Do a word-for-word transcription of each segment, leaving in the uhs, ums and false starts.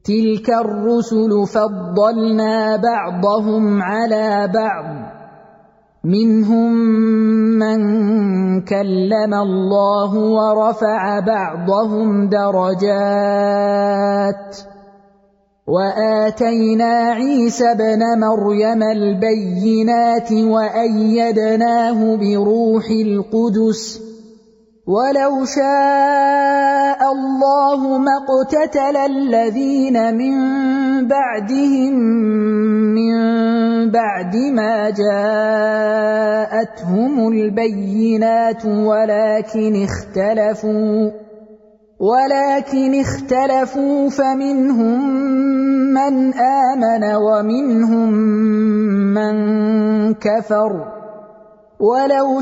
تلك الرسل فضلنا بعضهم على بعض منهم من كلم الله ورفع بعضهم درجات وآتينا عيسى ابن مريم البينات وأيدناه بروح القدس ولو شاء الله ما اقتتل الذين من بعدهم من بعد ما جاءتهم البينات ولكن اختلفوا ولكن اختلفوا فمنهم من آمن ومنهم من كفر ولو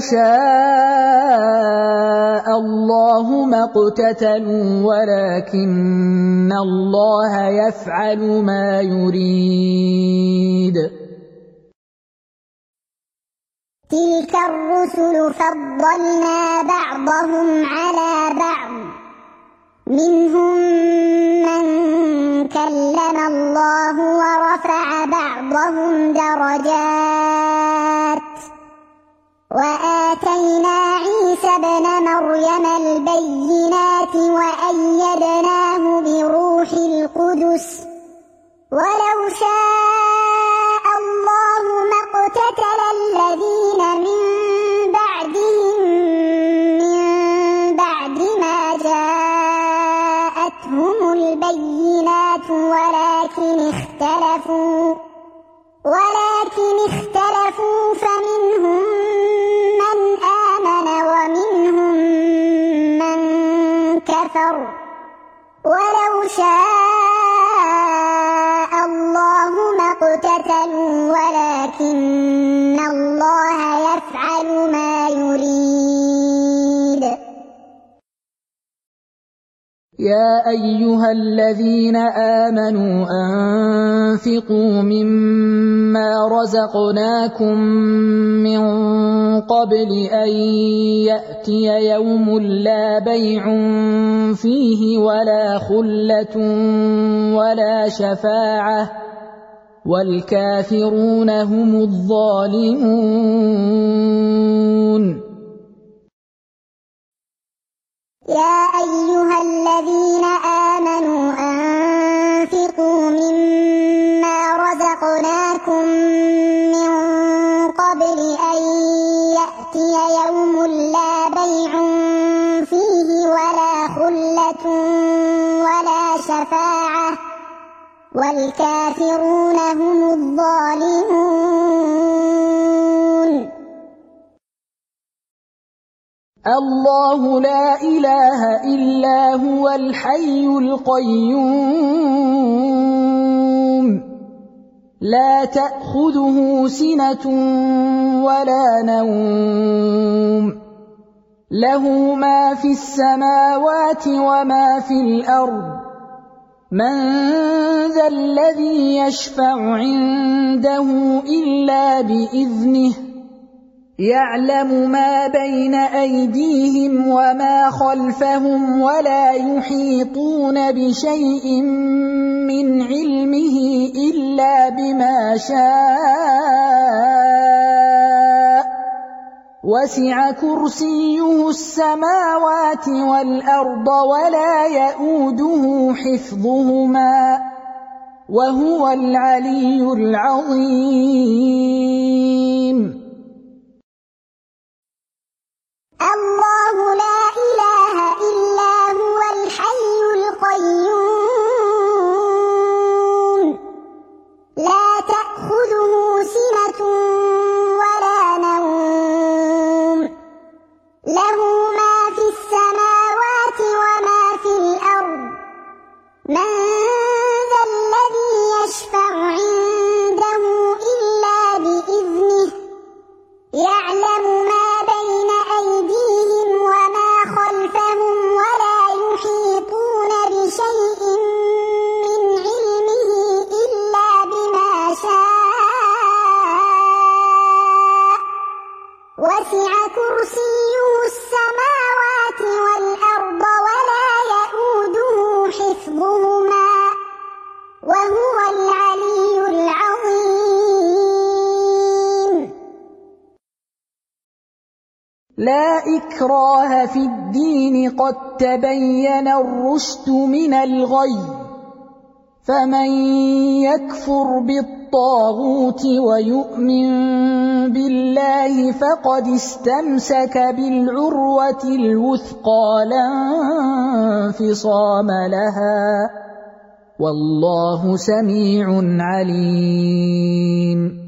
شاء الله ما اقتتلوا ولكن الله يفعل ما يريد. تلك الرسل فضلنا بعضهم على بعض منهم من كلم الله ورفع بعضهم درجات وآتينا عيسى ابن مريم البينات وأيدناه بروح القدس ولو شاء الله ما اقتتل الذين من بعدهم من بعد ما جاءتهم البينات ولكن اختلفوا ولكن اختلفوا فمنهم من آمن ومنهم من كفر ولو شاء الله ما اقتتلوا ولكن الله يفعل ما يريد. يا أيها الذين آمنوا أنفقوا مما رزقناكم من قبل أن يأتي يوم لا بيع فيه ولا خلة ولا شفاعة والكافرون هم الظالمون. يا أيها الذين آمنوا أنفقوا مما رزقناكم من قبل أن يأتي يوم لا بيع فيه ولا خلة ولا شفاعة والكافرون هم الظالمون. الله لا إله إلا هو الحي القيوم لا تأخذه سنة ولا نوم له ما في السماوات وما في الأرض من ذا الذي يشفع عنده إلا بإذنه يعلم ما بين أيديهم وما خلفهم ولا يحيطون بشيء من علمه إلا بما شاء وسع كرسيه السماوات والأرض ولا يئوده حفظهما وهو العلي العظيم. الله لا إله إلا هو الحي القيوم لا تأخذه سنة ولا نوم له ما في السماوات وما في الأرض من ذا الذي يشفع عنده إلا بإذنه يعلم ما بين أيديهم وما خلفهم ولا يحيطون بشيء من علمه إلا بما شاء وسع كرسيه السماوات والأرض ولا يئوده حفظهما لا إكراه في الدين قد تبين الرشد من الغي فمن يكفر بالطاغوت ويؤمن بالله فقد استمسك بالعروة الوثقى لا انفصام لها والله سميع عليم.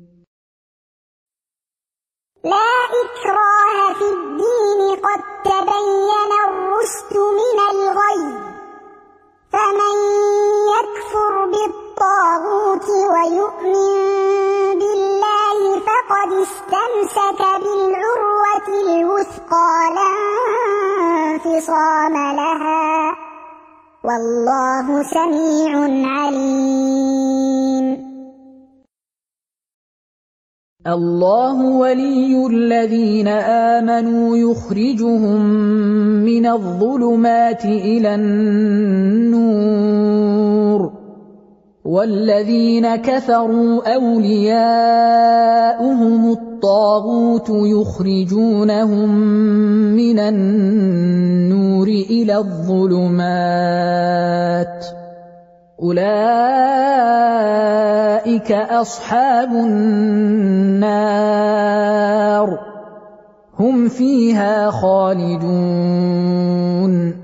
لا إكراه في الدين قد تبين الرشد من الغي فمن يكفر بالطاغوت ويؤمن بالله فقد استمسك بالعروة الوثقى لا انفصام لها والله سميع عليم. الله ولي الذين آمنوا يخرجهم من الظلمات إلى النور والذين كفروا أولياؤهم الطاغوت يخرجونهم من النور إلى الظلمات أولئك أصحاب النار هم فيها خالدون.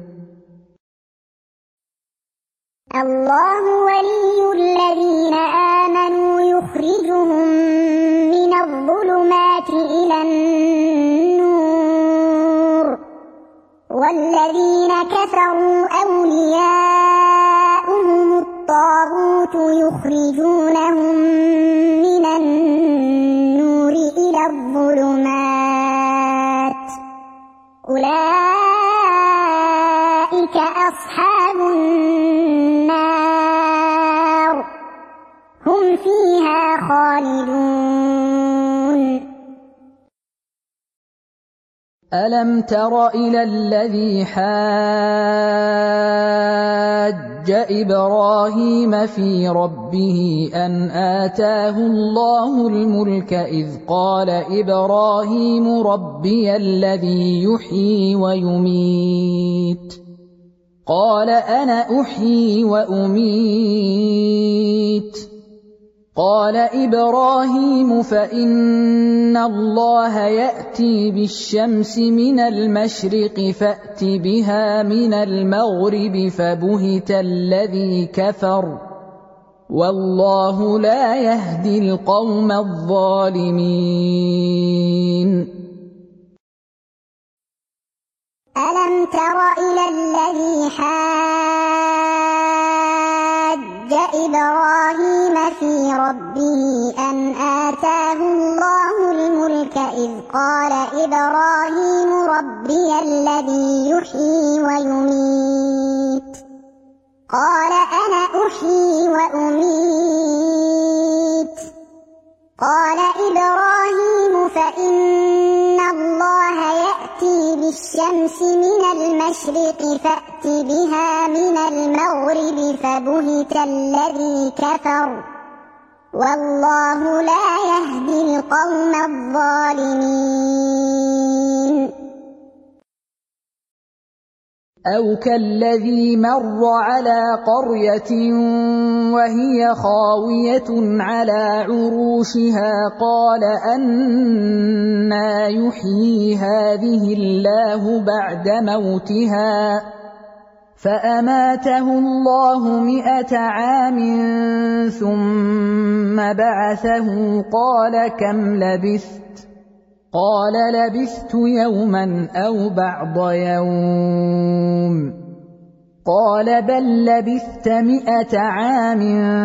الله ولي الذين آمنوا يخرجهم من الظلمات إلى النور والذين كفروا أولياؤهم الطاغوت يخرجونهم من النور إلى الظلمات أولئك أصحاب النار هم فيها خالدون. ألم تر إلى الذي حاج إبراهيم في ربه أن آتاه الله الملك إذ قال إبراهيم ربي الذي يحيي ويميت قال أنا أحيي وأميت قال إبراهيم فإن الله يأتي بالشمس من المشرق فأت بها من المغرب فبهت الذي كفر والله لا يهدي القوم الظالمين. ألم تر إلى الذي حاج إبراهيم في ربه أن آتاه الله الملك إذ قال إبراهيم ربي الذي يحيي ويميت قال أنا أحيي وأميت قال إبراهيم فإن الله يأتي بالشمس من المشرق فأت بها من المغرب فبهت الذي كفر والله لا يهدي القوم الظالمين. أو كالذي مر على قرية وهي خاوية على عروشها قال أنى يحيي هذه الله بعد موتها فأماته الله مئة عام ثم بعثه قال كم لبثت قال لبثت يوما أو بعض يوم قال بل لبثت مئة عام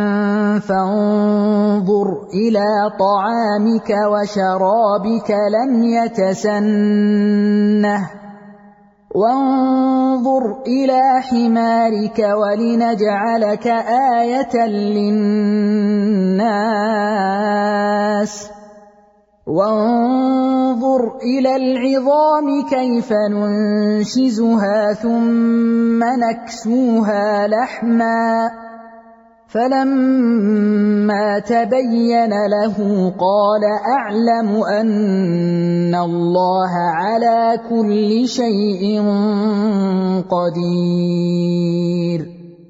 فانظر إلى طعامك وشرابك لم يتسنه وانظر إلى حمارك ولنجعلك آية للناس وانظر إلى العظام كيف ننشزها ثم نكسوها لحما فلما تبين له قال أعلم أن الله على كل شيء قدير.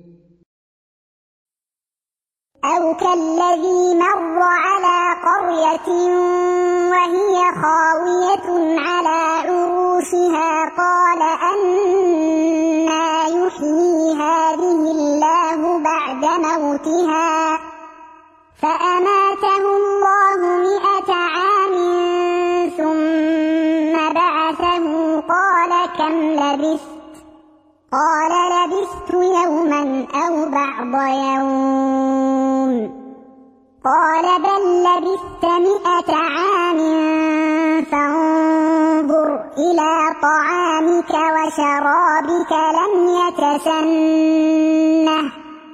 أو كالذي مر على قرية وهي خاوية على عروشها قال أنى يحيي هذه الله بعد موتها فأماته الله مئة عام ثم بعثه قال كم لبثت قال لبثت يوما أو بعض يوم قال بل لبثت مئة عام فانظر إلى طعامك وشرابك لم يتسنه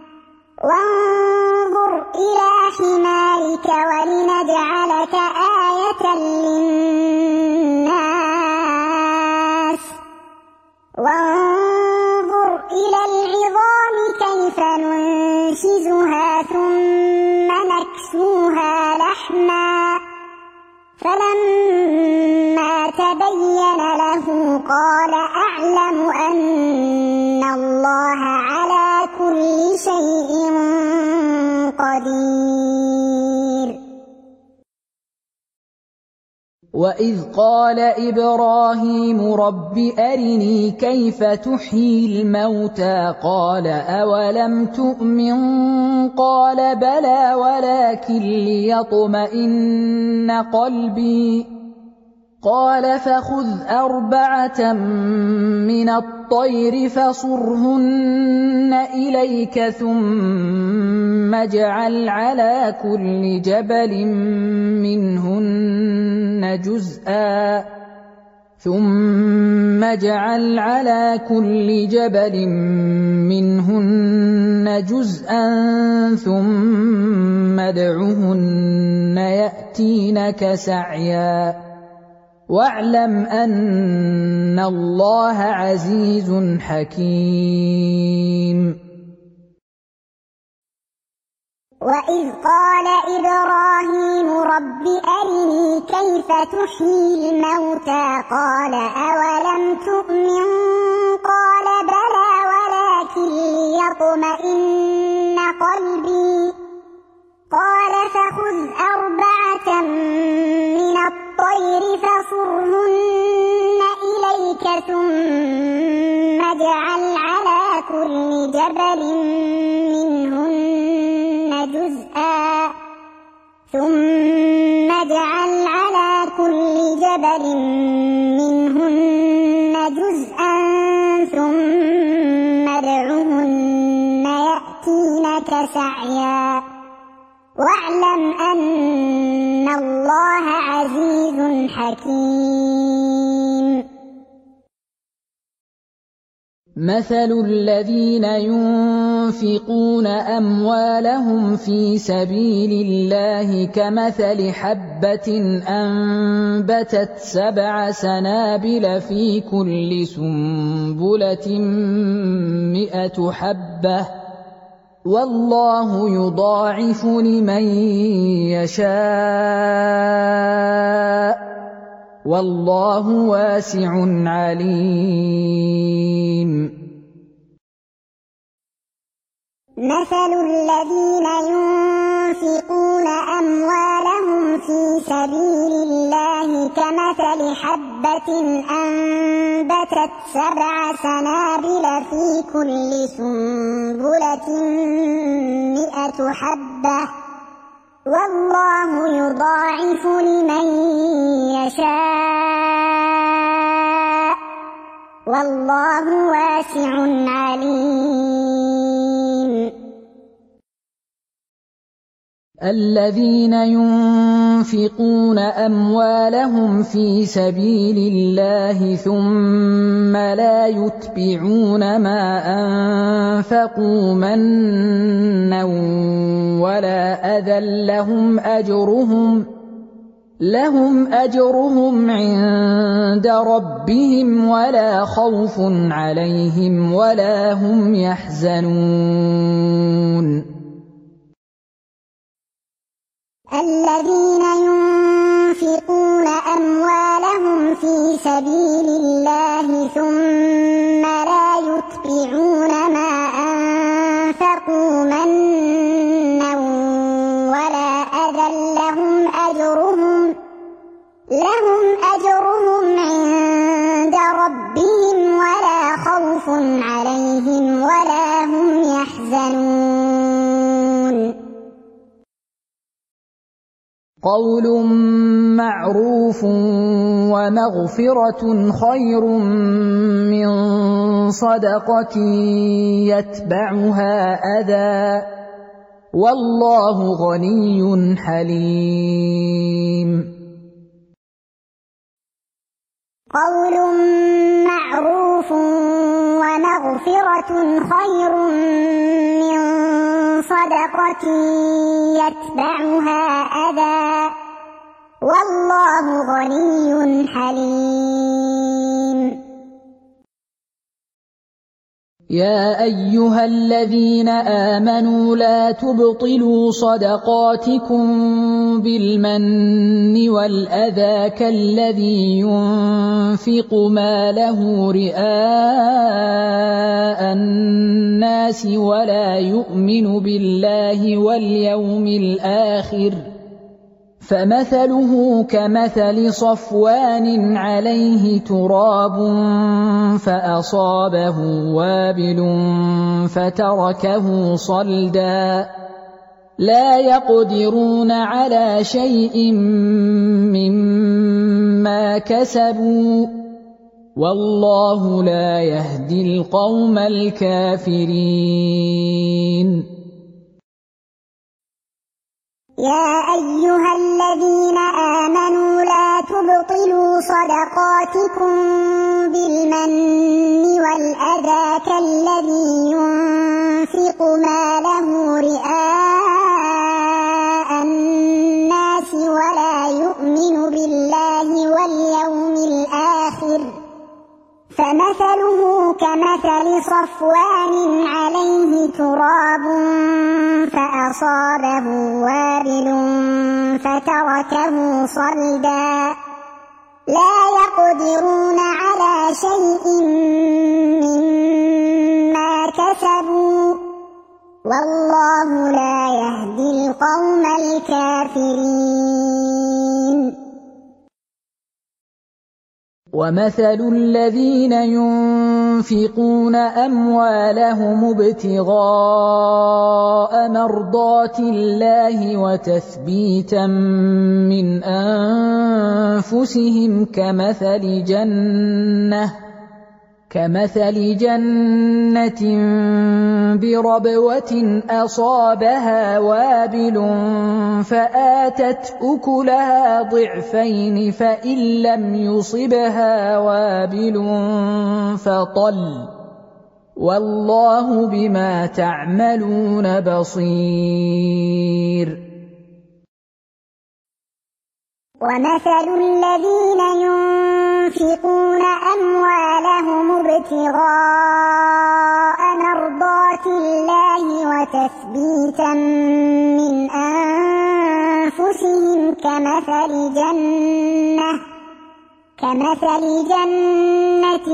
وانظر إلى حمارك ولنجعلك آية للناس وانظر إلى العظام كيف ننشزها ثم نكسوها لحما فلما تبين له قال أعلم أن الله على كل شيء قدير. وإذ قال إبراهيم رب أرني كيف تحيي الموتى قال أولم تؤمن قال بلى ولكن ليطمئن قلبي قال فخذ أربعة من الطير فصرهن إليك ثم اجعل على كل جبل منهن جزءا ثم اجعل على كل جبل منهن جزءا ثم ادعهن يأتينك سعيا واعلم أن الله عزيز حكيم. وإذ قال إبراهيم رب أرني كيف تحيي الموتى قال أولم تؤمن قال بلى ولكن ليطمئن قلبي قال فخذ أربعة من الطير فصرهن إليك ثم اجعل على كل جبل منهن جزءا ثم اجعل على كل جبل منهن جزءا ثم ادعهن يأتينك سعيا واعلم أن الله عزيز حكيم. مثل الذين ينفقون أموالهم في سبيل الله كمثل حبة أنبتت سبع سنابل في كل سنبلة مئة حبة والله يضاعف لمن يشاء والله واسع عليم. مثل الذين ينفقون أموالهم في سبيل الله كمثل حبة أنبتت سبع سنابل في كل سنبلة مئة حبة والله يضاعف لمن يشاء والله واسع عليم. الذين ينفقون أموالهم في سبيل الله ثم لا يتبعون ما أنفقوا منا ولا أذى لهم أجرهم لهم أجرهم عند ربهم ولا خوف عليهم ولا هم يحزنون. الذين ينفقون أموالهم في سبيل الله ثم لا يتبعون ما أنفقوا منا ولا أذى لهم أجرهم لهم أجرهم عند ربهم ولا خوف عليهم ولا هم يحزنون قول معروف ومغفرة خير من صدقة يتبعها أذى والله غني حليم قول معروف ومغفرة خير من صدقة يتبعها أذى والله غني حليم يا أيها الذين آمنوا لا تبطلوا صدقاتكم بالمن والأذى كالذي ينفق ماله رئاء الناس ولا يؤمن بالله واليوم الآخر فمثله كمثل صفوان عليه تراب فأصابه وابل فتركه صلدا لا يقدرون على شيء مما كسبوا والله لا يهدي القوم الكافرين يا أيها الذين آمنوا لا تبطلوا صدقاتكم بالمن والأذى كالذي ينفق ماله رئاء الناس ولا يؤمن بالله واليوم الآخر فمثله كمثل صفوان عليه تراب فأصابه وابل فتركه صلدا لا يقدرون على شيء مما كسبوا والله لا يهدي القوم الكافرين ومثل الذين ينفقون أموالهم ابتغاء مرضات الله وتثبيتا من أنفسهم كمثل جنة كمثل جنة بربوة أصابها وابل فآتت أكلها ضعفين فإن لم يصبها وابل فطل والله بما تعملون بصير ومثل الذين ينفقون أموالهم ابتغاء مرضات الله وتثبيتا من أنفسهم كمثل جنة كمثل جنة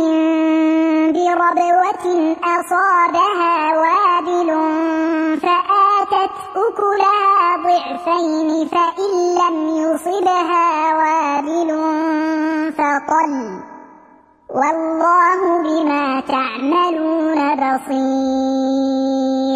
بربوة أصابها وابل فآتت أكلها ضعفين فإن لم يصبها وابل فطل والله بما تعملون بصير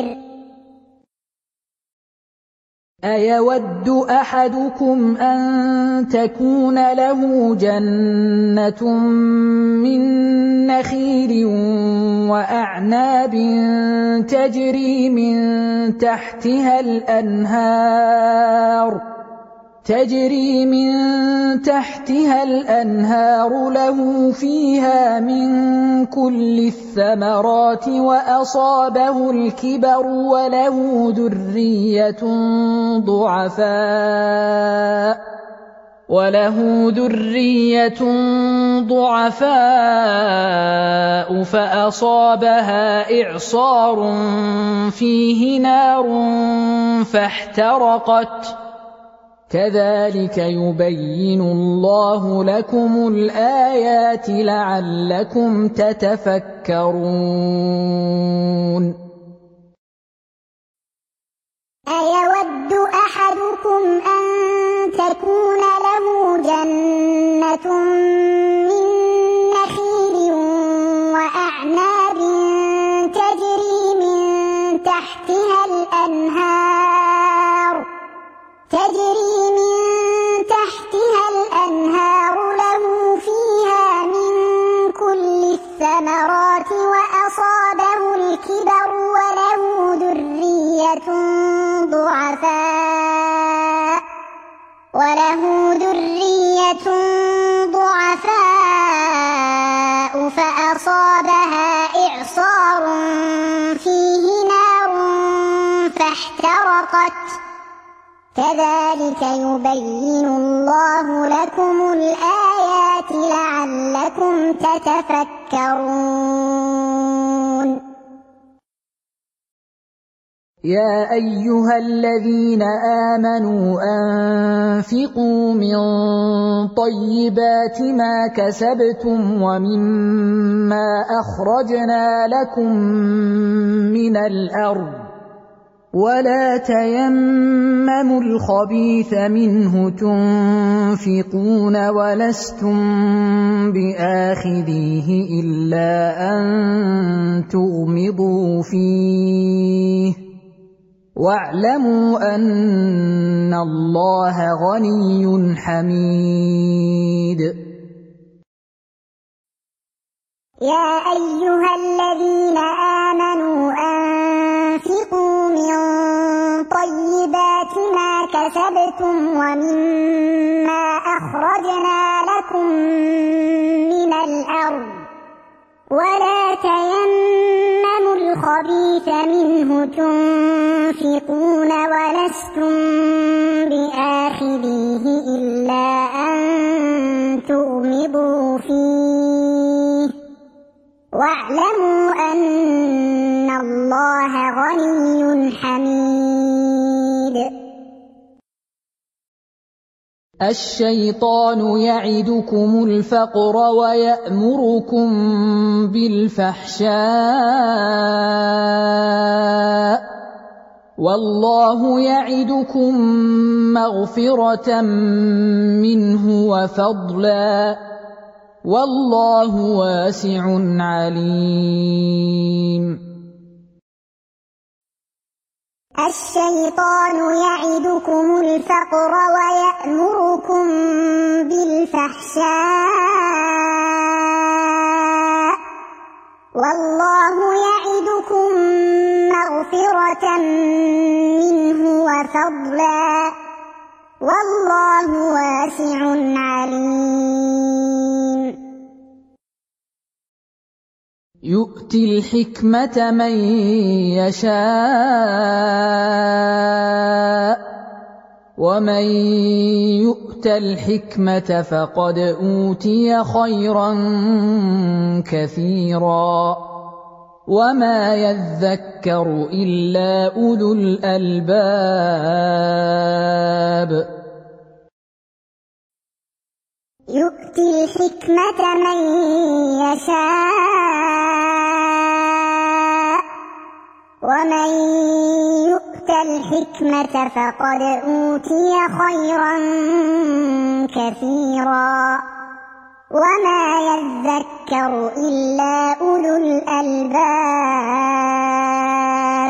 أيود أحدكم أن تكون له جنة من نخيل وأعناب تجري من تحتها الأنهار تجري من تحتها الأنهار له فيها من كل الثمرات وأصابه الكبر وله ذرية ضعفاء وله ذرية ضعفاء فأصابها إعصار فيه نار فاحترقت كذلك يبين الله لكم الآيات لعلكم تتفكرون أيود أحدكم أن تكون له جنة من نخيل وأعناب تجري من تحتها الأنهار تجري من تحتها الأنهار له فيها من كل الثمرات وأصابه الكبر وله ذرية ضعفاء وله ذرية ضعفاء فأصابها إعصار فيه نار فاحترقت كذلك يبين الله لكم الآيات لعلكم تتفكرون يا أيها الذين آمنوا أنفقوا من طيبات ما كسبتم ومما أخرجنا لكم من الأرض ولا تيمموا الخبيث منه تنفقون ولستم بآخذيه إلا أن تغمضوا فيه واعلموا أن الله غني حميد يا أيها الذين آمنوا أنفقوا من طيبات ما كسبتم ومما أخرجنا لكم من الأرض ولا تيمموا الخبيث منه تنفقون ولستم بآخذيه إلا أن تغمضوا فيه واعلموا أن الله غني حميد الشيطان يعدكم الفقر ويأمركم بالفحشاء والله يعدكم مغفرة منه وفضلا والله واسع عليم الشيطان يعدكم الفقر ويأمركم بالفحشاء والله يعدكم مغفرة منه وفضلا والله واسع عليم يؤتي الحكمة من يشاء ومن يؤت الحكمة فقد أوتي خيرا كثيرا وما يذكر إلا أولو الألباب يؤتي الحكمة من يشاء ومن يؤت الحكمة فقد أوتي خيرا كثيرا وما يذكر إلا أولو الألباب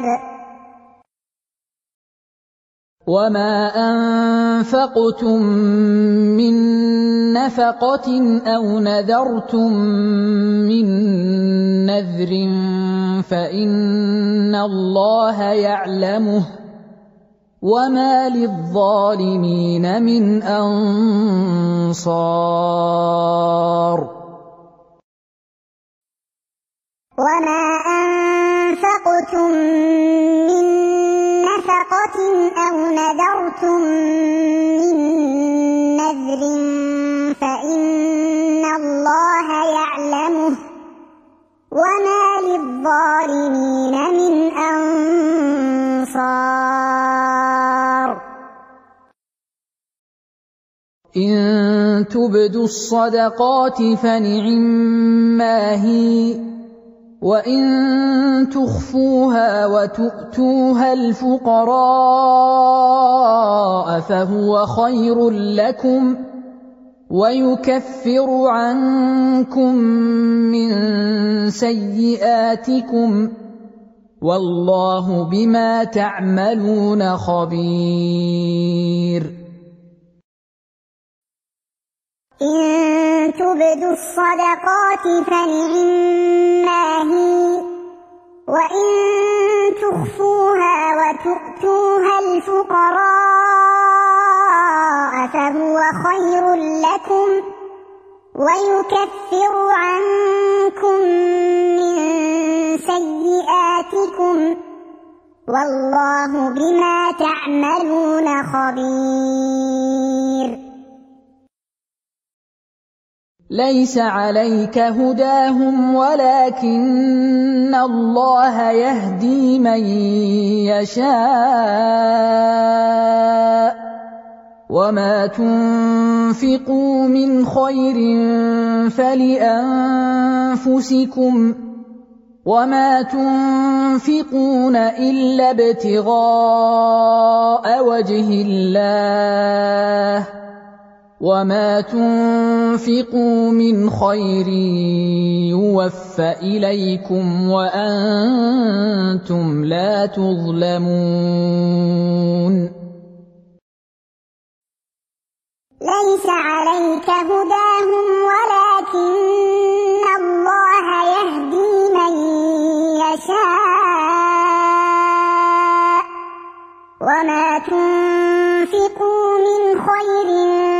وما أنفقتم من نفقة أو نذرتم من نذر فإن الله يعلمه وما للظالمين من أنصار وما أنفقتم من نفقة أو نذرتم من نذر فإن الله يعلمه وما للظالمين من أنصار إن تبدوا الصدقات فنعما هي، وإن تخفوها وتؤتوها الفقراء فهو خير لكم، ويكفر عنكم من سيئاتكم، والله بما تعملون خبير. إن تبدوا الصدقات فنعما هي، وإن تخفوها وتؤتوها الفقراء فهو خير لكم، ويكفر عنكم من سيئاتكم، والله بما تعملون خبير. ليس عليك هداهم ولكن الله يهدي من يشاء، وما تنفقوا من خير فلأنفسكم، وما تنفقون إلا ابتغاء وجه الله، وما تنفقوا من خير يوفى إليكم وأنتم لا تظلمون. ليس عليك هداهم ولكن الله يهدي من يشاء، وما تنفقوا من خير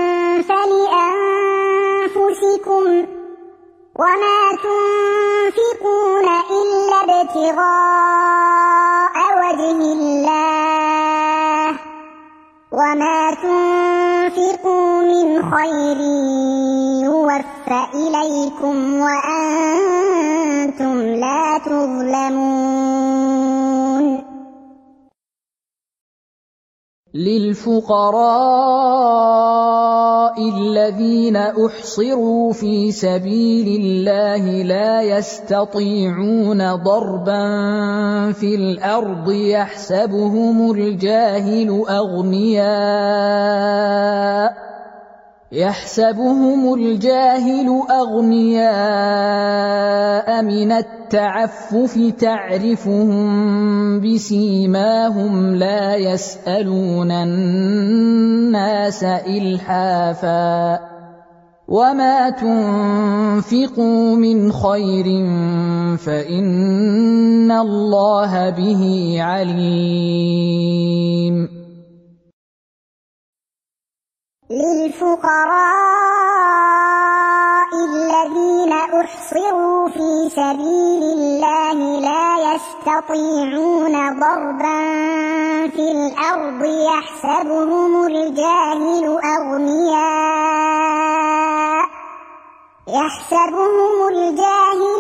فلأنفسكم، وما تنفقون إلا ابتغاء وجه الله، وما تنفقوا من خير يوفى إليكم وأنتم لا تظلمون. للفقراء الذين أحصروا في سبيل الله لا يستطيعون ضربا في الأرض يحسبهم الجاهل أغنياء يحسبهم الجاهل أغنياء من التعفف تعرفهم بسيماهم لا يسألون الناس إلحافا، وما تنفقوا من خير فإن الله به عليم. للفقراء الذين أحصروا في سبيل الله لا يستطيعون ضربا في الأرض يحسبهم الجاهل أغنياء يحسبهم الجاهل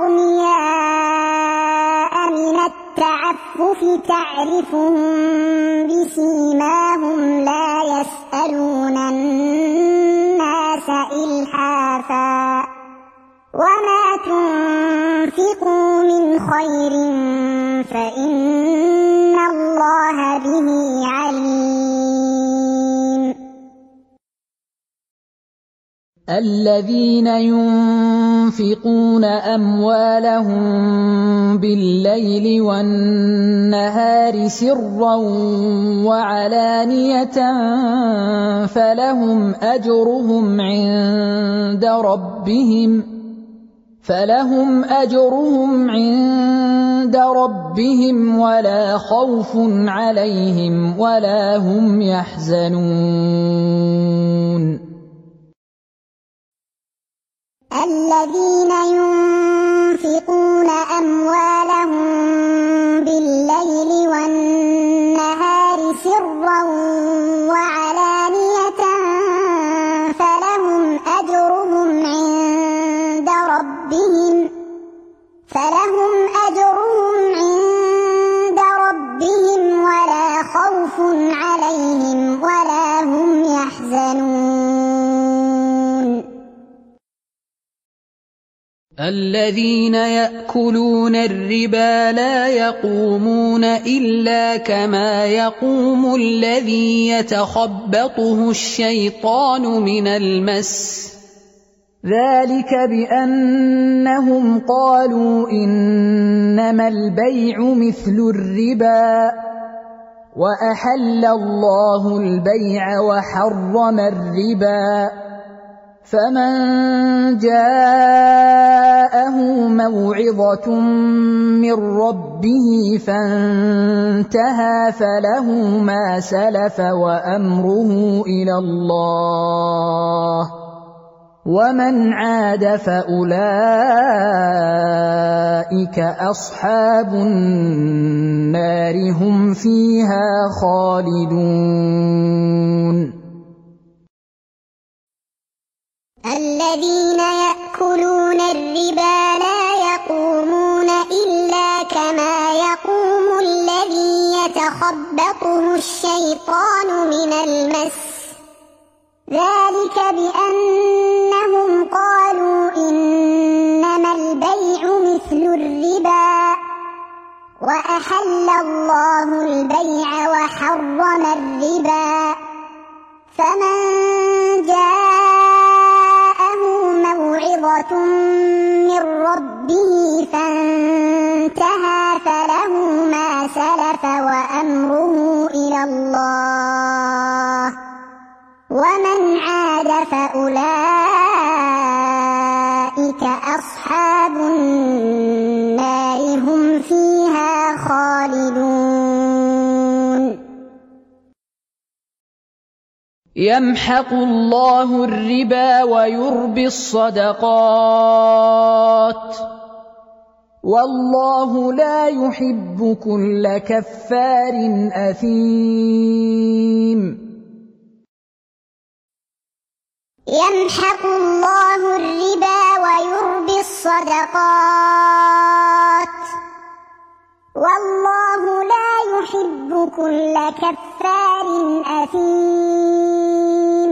أغنياء من التعفف تعرفهم بسيماهم لا يسألون الناس إلحافا، وما تنفقوا من خير فإن الله به عليم. الذين ينفقون أموالهم بالليل والنهار سرا وعلانية فلهم أجرهم عند ربهم فلهم أجرهم عند ربهم ولا خوف عليهم ولا هم يحزنون. الذين ينفقون أموالهم بالليل والنهار سرا وعلانية فلهم أجرهم عند ربهم فلهم أجرهم عند ربهم ولا خوف عليهم ولا هم يحزنون. الذين يأكلون الربا لا يقومون إلا كما يقوم الذي يتخبطه الشيطان من المس ذلك بأنهم قالوا إنما البيع مثل الربا وأحل الله البيع وحرم الربا فمن جاءه موعظة من ربه فانتهى فله ما سلف وأمره إلى الله ومن عاد فأولئك أصحاب النار هم فيها خالدون الذين يأكلون الربا لا يقومون إلا كما يقوم الذي يتخبطه الشيطان من المس ذلك بأنهم قالوا إنما البيع مثل الربا وأحل الله البيع وحرم الربا فمن جاءه موعظة من ربه فانتهى فله ما سلف وأمره إلى الله ومن عاد فأولئك أصحاب النار هم فيها خالدون يمحق الله الربا ويربي الصدقات والله لا يحب كل كفار أثيم يمحق الله الربا ويربي الصدقات والله لا يحب كل كفار أثيم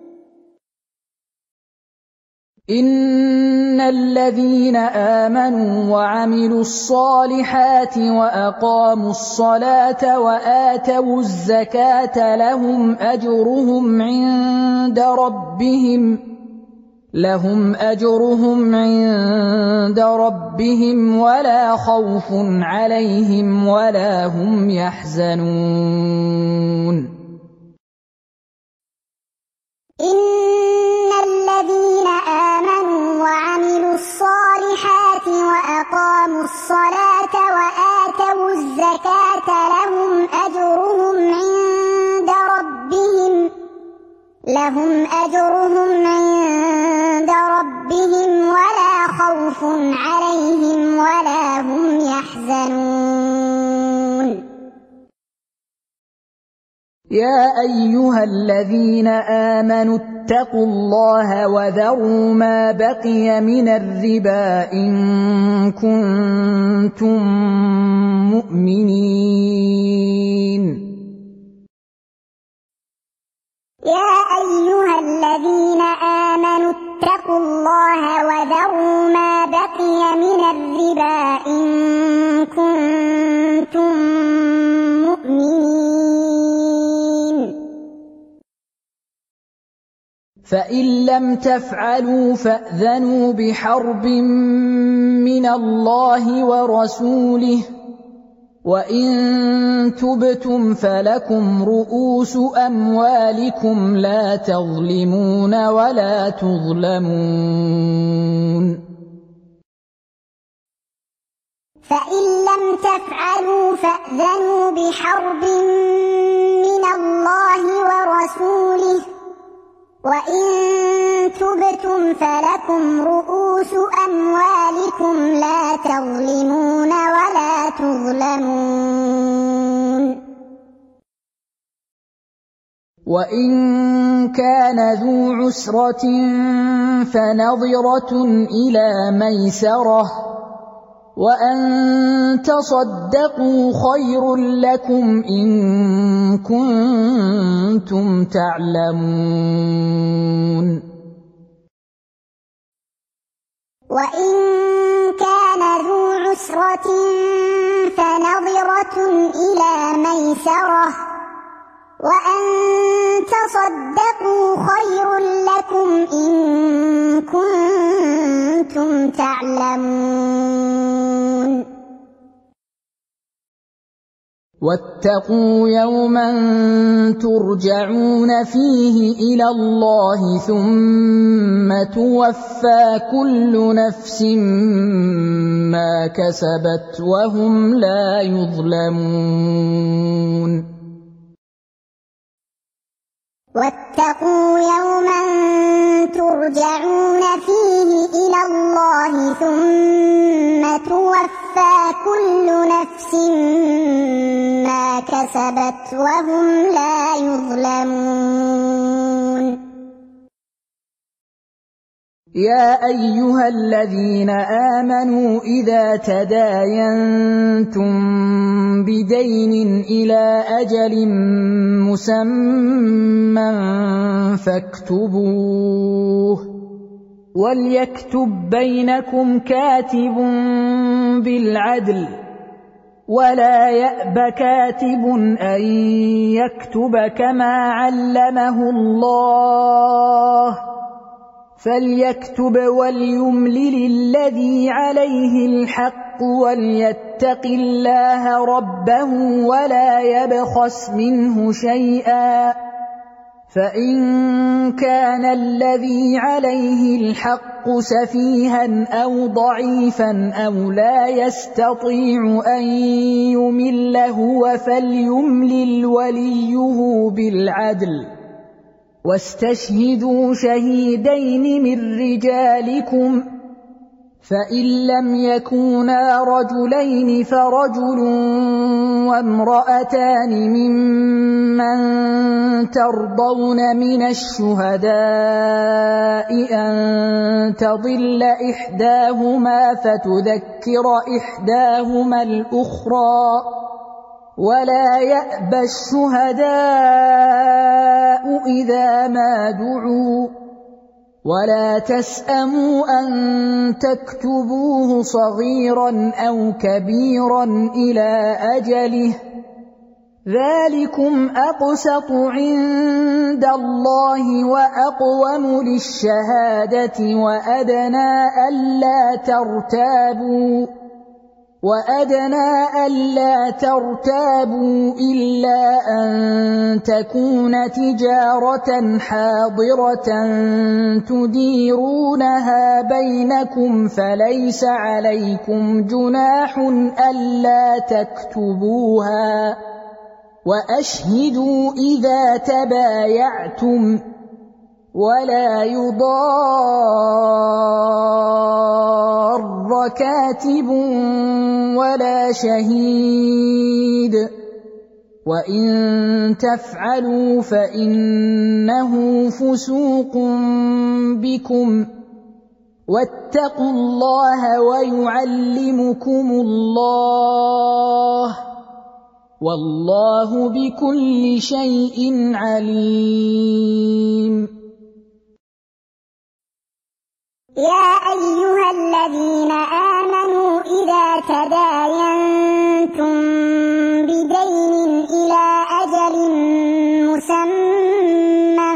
إن الذين آمنوا وعملوا الصالحات وأقاموا الصلاة وآتوا الزكاة لهم أجرهم عند ربهم لهم أجرهم عند ربهم ولا خوف عليهم ولا هم يحزنون إن الذين آمنوا وعملوا الصالحات وأقاموا الصلاة وآتوا الزكاة لهم أجرهم عند ربهم لهم أجرهم عند ربهم ولا خوف عليهم ولا هم يحزنون يا أيها الذين آمنوا اتقوا الله وذروا ما بقي من الربا إن كنتم مؤمنين يا أيها الذين آمنوا اتقوا الله وذروا ما بقي من الربا إن كنتم مؤمنين فإن لم تفعلوا فأذنوا بحرب من الله ورسوله وإن تبتم فلكم رؤوس أموالكم لا تظلمون ولا تظلمون فإن لم تفعلوا فأذنوا بحرب من الله ورسوله وإن تبتم فلكم رؤوس أموالكم لا تظلمون ولا تظلمون وإن كان ذو عسرة فنظرة إلى ميسرة وأن تصدقوا خير لكم إن كنتم تعلمون وإن كان ذو عسرة فنظرة إلى ميسرة وأن تصدقوا خير لكم إن كنتم تعلمون واتقوا يوما ترجعون فيه إلى الله ثم توفى كل نفس ما كسبت وهم لا يظلمون واتقوا يوما ترجعون فيه إلى الله ثم توفى كل نفس ما كسبت وهم لا يظلمون يا أيها الذين آمنوا إذا تداينتم بدين إلى أجل مسمى فاكتبوه وليكتب بينكم كاتب بالعدل ولا يأب كاتب أن يكتب كما علمه الله فليكتب وليملل الذي عليه الحق وليتق الله ربه ولا يبخس منه شيئا فإن كان الذي عليه الحق سفيها أو ضعيفا أو لا يستطيع أن يمل هو فليملل وليه بالعدل واستشهدوا شهيدين من رجالكم فإن لم يكونا رجلين فرجل وامرأتان ممن ترضون من الشهداء أن تضل إحداهما فتذكر إحداهما الأخرى ولا يأبى الشهداء إذا ما دعوا ولا تسأموا أن تكتبوه صغيرا أو كبيرا إلى أجله ذلكم أقسط عند الله وأقوم للشهادة وأدنى ألا ترتابوا وأدنى ألا ترتابوا إلا أن تكون تجارة حاضرة تديرونها بينكم فليس عليكم جناح ألا تكتبوها وأشهدوا إذا تبايعتم ولا يضار كاتب ولا شهيد وإن تفعلوا فإنه فسوق بكم واتقوا الله ويعلمكم الله والله بكل شيء عليم يا أيها الذين آمنوا إذا تداينتم بدين إلى أجل مسمى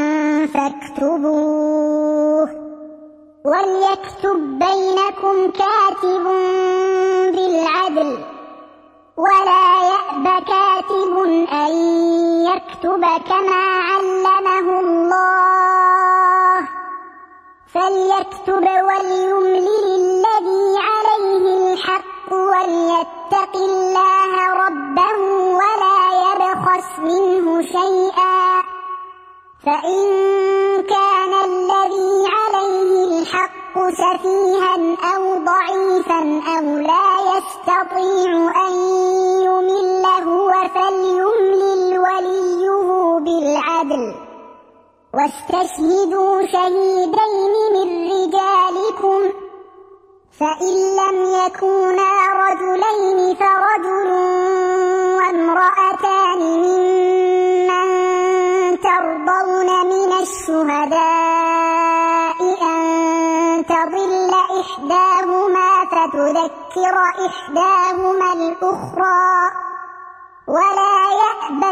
فاكتبوه وليكتب بينكم كاتب بالعدل ولا يأب كاتب أن يكتب كما علمه الله فليكتب وليملل الذي عليه الحق وليتق الله ربه ولا يبخس منه شيئا فإن كان الذي عليه الحق سفيها أو ضعيفا أو لا يستطيع أن يمل هو فليملل وليه بالعدل واستشهدوا شهيدين من رجالكم فإن لم يكونا رجلين فرجل وامرأتان ممن ترضون من الشهداء أن تضل تذكر إحداهما الأخرى ولا يأبى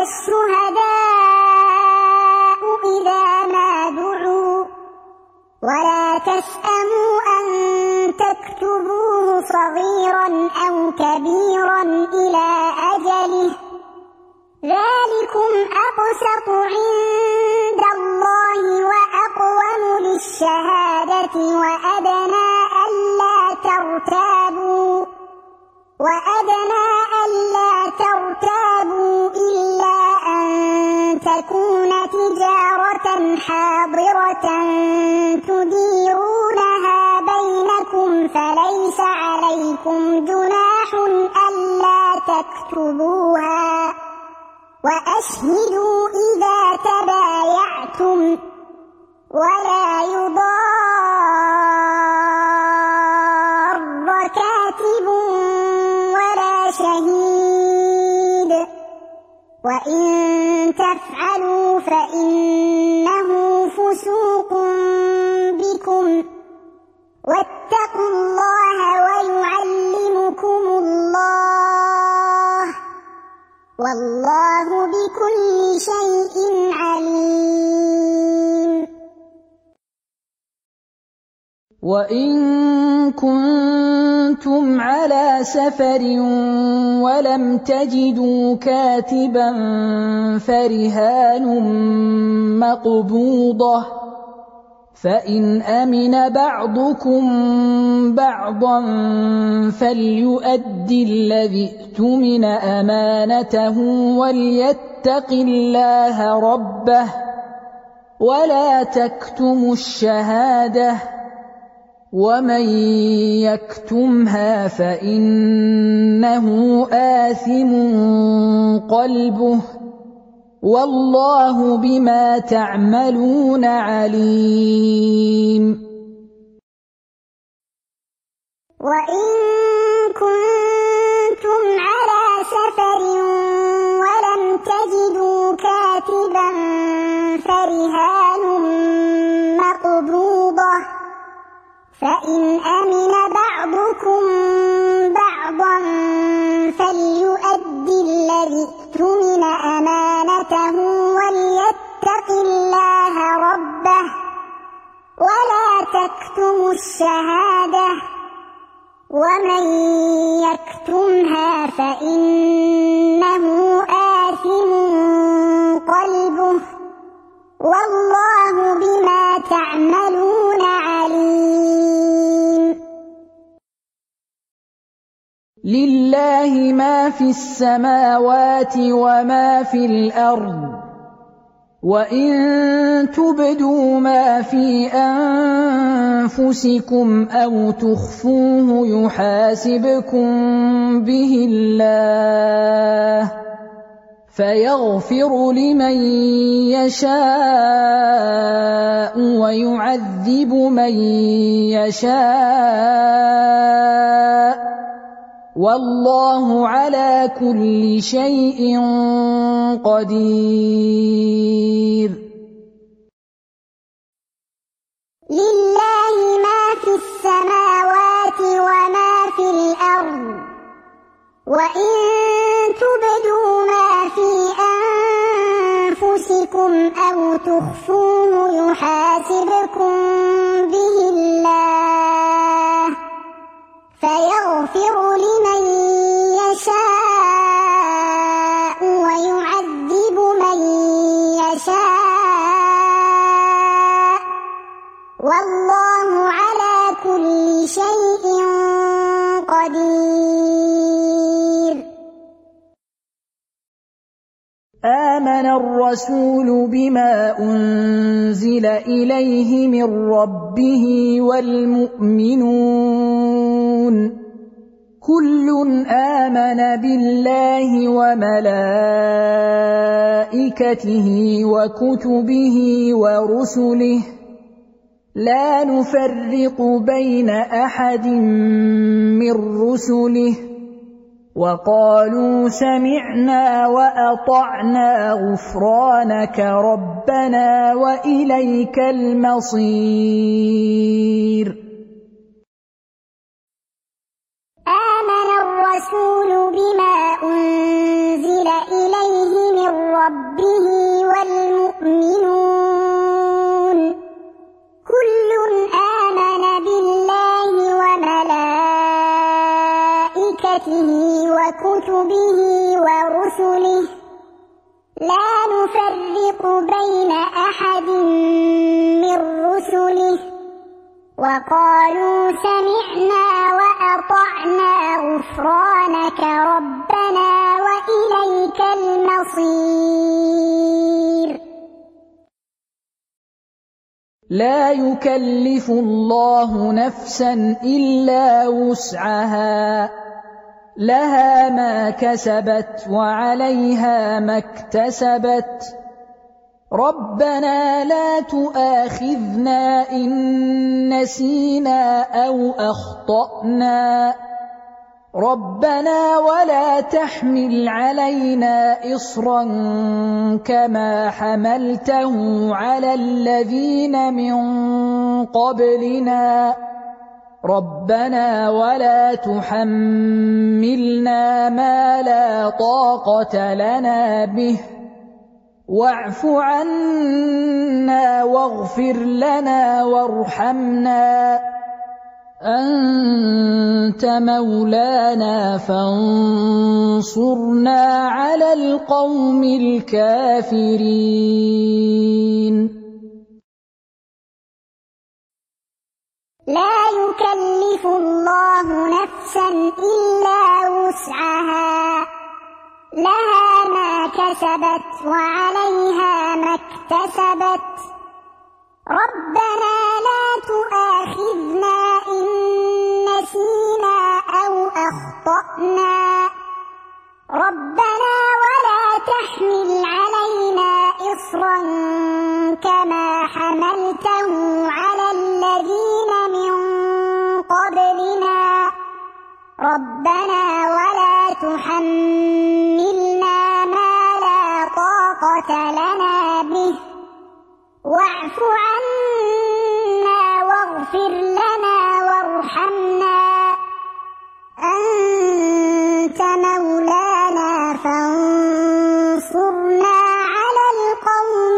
الشهداء إذا ما دعوا ولا تسأموا أن تكتبوه صغيرا أو كبيرا إلى أجله ذلكم أقسط عند الله وأقوم للشهادة وأدنى ألا ترتابوا وأدنى ألا ترتابوا إلا أن تكون تجارة حاضرة تديرونها بينكم فليس عليكم جناح ألا تكتبوها وأشهدوا إذا تبايعتم ولا يضار كاتب ولا شهيد وإن تفعلوا فإنه فسوق بكم واتقوا الله ويعلمكم الله والله بكل شيء عليم. وإن كنتم على سفر ولم تجدوا كاتبا فرهان مقبوضة فإن أمن بعضكم بعضا فليؤد الذي اؤتمن أمانته وليتق الله ربه ولا تكتموا الشهادة ومن يكتمها فإنه آثم قلبه والله بما تعملون عليم. وإن كنتم على سفر ولم تجدوا كاتبا فرهان مقبوضة فإن أمن بعضكم بعضا فليؤد الذي اؤتمن أمانته وليتق الله ربه ولا تكتموا الشهادة ومن يكتمها فإنه آثم قلبه والله بما تعملون عليم. لله ما في السماوات وما في الأرض وإن تبدوا ما في أنفسكم أو تخفوه يحاسبكم به الله فيغفر لمن يشاء ويعذب من يشاء والله على كل شيء قدير. لله ما في السماوات وما في الأرض وإن تبدوا ما في أنفسكم أو تخفوه يحاسبكم به الله فيغفر لمن يشاء ويعذب من يشاء والله على كل شيء قدير. آمن الرسول بما أنزل إليه من ربه والمؤمنون كل آمن بالله وملائكته وكتبه ورسله لا نفرق بين أحد من رسله وقالوا سمعنا وأطعنا غفرانك ربنا وإليك المصير. الرسول بما أنزل إليه من ربه والمؤمنون كل آمن بالله وملائكته وكتبه ورسله لا نفرق بين أحد من رسله وقالوا سمعنا وأطعنا غفرانك ربنا وإليك المصير. لا يكلف الله نفسا إلا وسعها لها ما كسبت وعليها ما اكتسبت ربنا لا تؤاخذنا إن نسينا أو أخطأنا ربنا ولا تحمل علينا إصرا كما حملته على الذين من قبلنا ربنا ولا تحملنا ما لا طاقة لنا به واعف عنا واغفر لنا وارحمنا أنت مولانا فانصرنا على القوم الكافرين. لا يكلف الله نفسا إلا وسعها لها ما كسبت وعليها ما اكتسبت ربنا لا تؤاخذنا إن نسينا أو أخطأنا ربنا ولا تحمل علينا إصرا كما حملته على الذين من قبلنا ربنا ولا تحملنا ما لا طاقة لنا به واعف عنا واغفر لنا وارحمنا أنت مولانا فانصرنا على القوم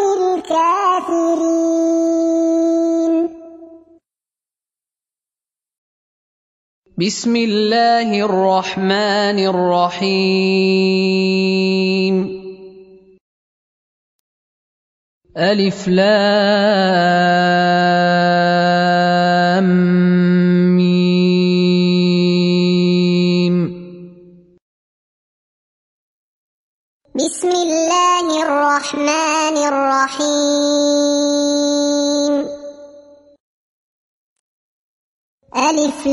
الكافرين. بسم الله الرحمن الرحيم. ألف لام ميم. بسم الله الرحمن الرحيم. ألف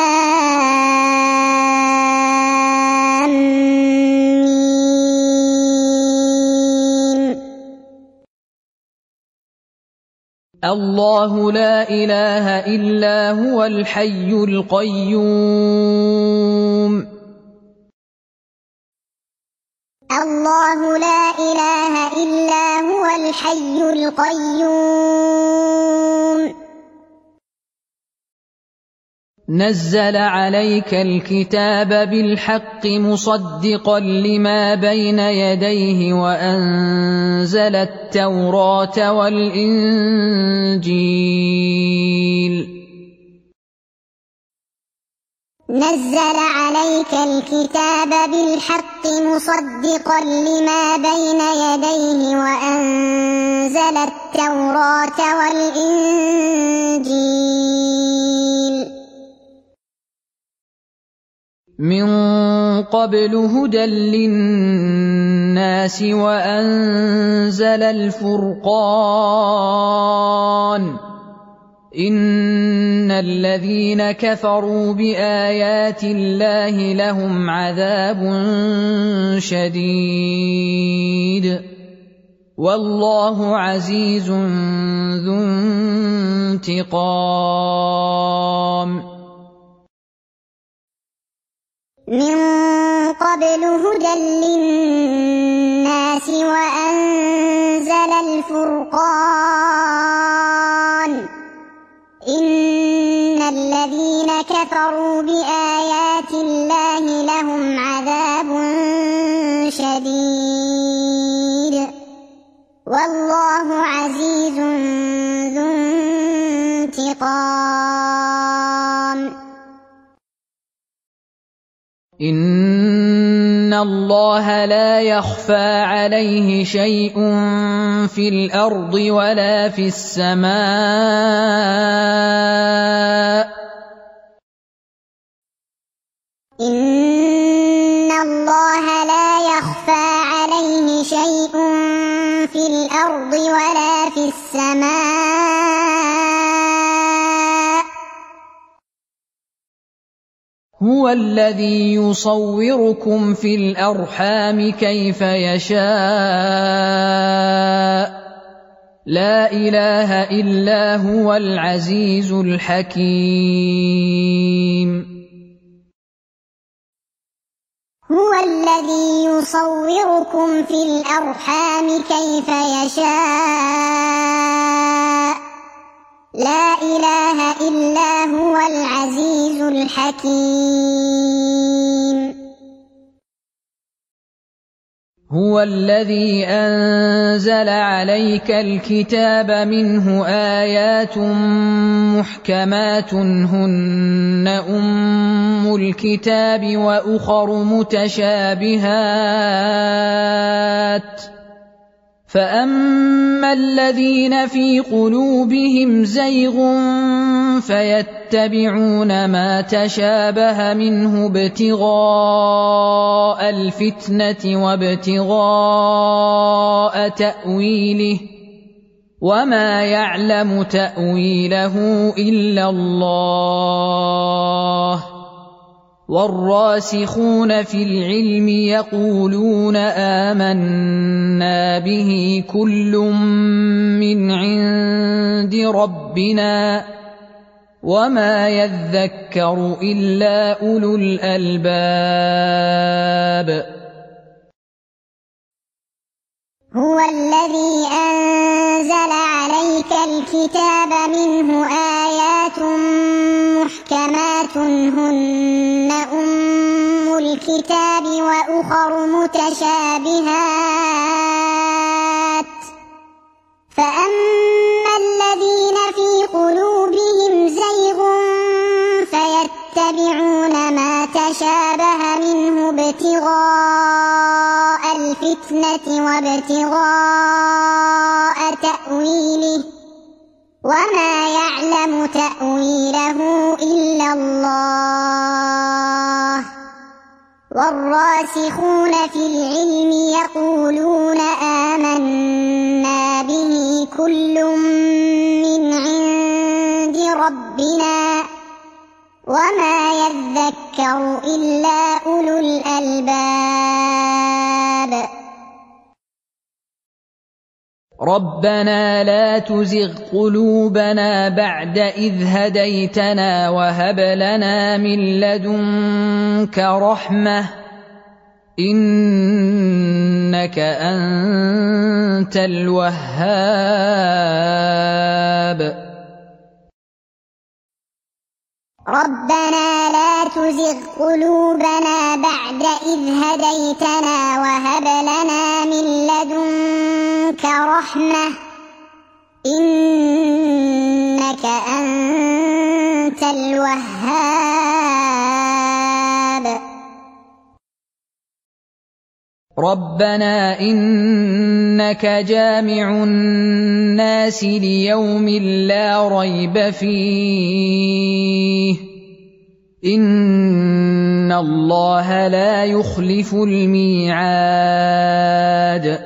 لام ميم. الله لا إله إلا هو الحي القيوم. الله لا إله إلا هو الحي القيوم. نزل عليك الكتاب بالحق مصدقا لما بين يديه وأنزل التوراة والإنجيل. نزل عليك الكتاب بالحق مصدقا لما بين يديه وأنزل التوراة والإنجيل. من قبل هدى للناس وأنزل الفرقان. إن الذين كفروا بآيات الله لهم عذاب شديد والله عزيز ذو انتقام. من قبل هدى للناس وأنزل الفرقان. إن الذين الذين كفروا بآيات الله لهم عذاب شديد والله عزيز ذو انتقام. إن الله لا يخفى عليه شيء في الأرض ولا في السماء. إن الله لا يخفى عليه شيء في الأرض ولا في السماء. هو الذي يصوركم في الأرحام كيف يشاء. لا إله إلا هو العزيز الحكيم. هو الذي يصوركم في الأرحام كيف يشاء. لا إله إلا هو العزيز الحكيم. هو الذي أنزل عليك الكتاب منه آيات محكمات هن أم الكتاب وأخر متشابهات فأما الذين في قلوبهم زيغ فيتبعون ما تشابه منه ابتغاء الفتنة وابتغاء تأويله وما يعلم تأويله إلا الله والراسخون في العلم يقولون آمنا به كل من عند ربنا وما يذكر إلا أولو الألباب. هو الذي أنزل عليك الكتاب منه آيات محكمات هن أم الكتاب وأخر متشابهات فأما الذين في قلوبهم زيغ فيتبعون ما تشابه منه ابتغاء الفتنة وابتغاء تأويله وما يعلم تأويله إلا الله والراسخون في العلم يقولون آمنا به كل من عند ربنا وما يذكر إلا أولو الألباب. ربنا لا تزغ قلوبنا بعد إذ هديتنا وهب لنا من لدنك رحمة إنك أنت الوهاب. ربنا لا تزغ قلوبنا بعد إذ هديتنا وهب لنا من لدنك رحمة إنك أنت الوهاب. ربنا إنك جامع الناس ليوم لا ريب فيه إن الله لا يخلف الميعاد.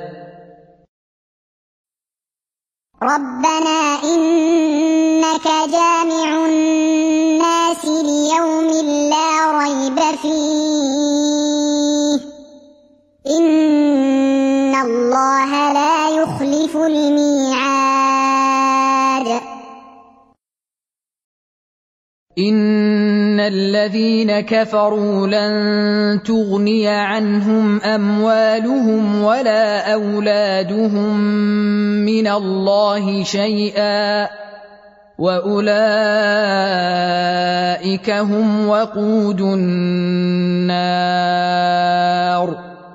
ربنا إنك جامع الناس ليوم لا ريب فيه إن الله لا يخلف الميعاد. إن الذين كفروا لن تغني عنهم أموالهم ولا أولادهم من الله شيئا وأولئك هم وقود النار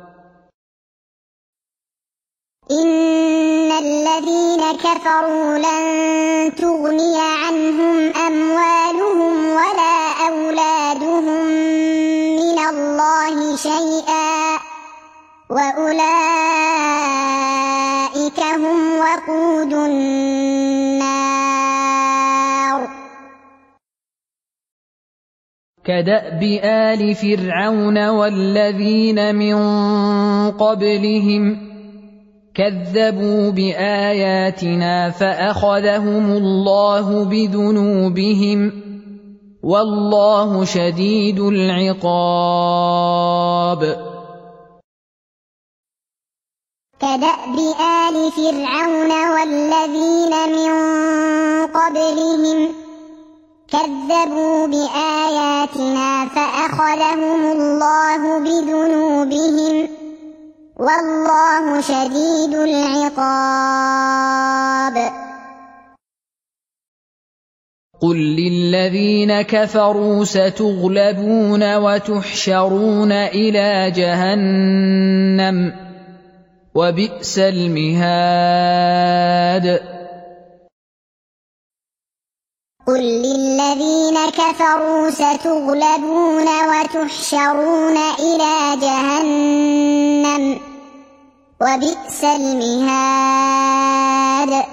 إن الذين كفروا لن تغني عنهم أموالهم ولا أولادهم من الله شيئا وأولئك هم وقود النار كدأب آل فرعون والذين من قبلهم كذبوا بآياتنا فأخذهم الله بذنوبهم والله شديد العقاب كدأب آل فرعون والذين من قبلهم كذبوا بآياتنا فأخذهم الله بذنوبهم والله شديد العقاب قل للذين كفروا ستغلبون وتحشرون إلى جهنم وبئس المهاد قل للذين كفروا ستغلبون وتحشرون إلى جهنم وبئس المهاد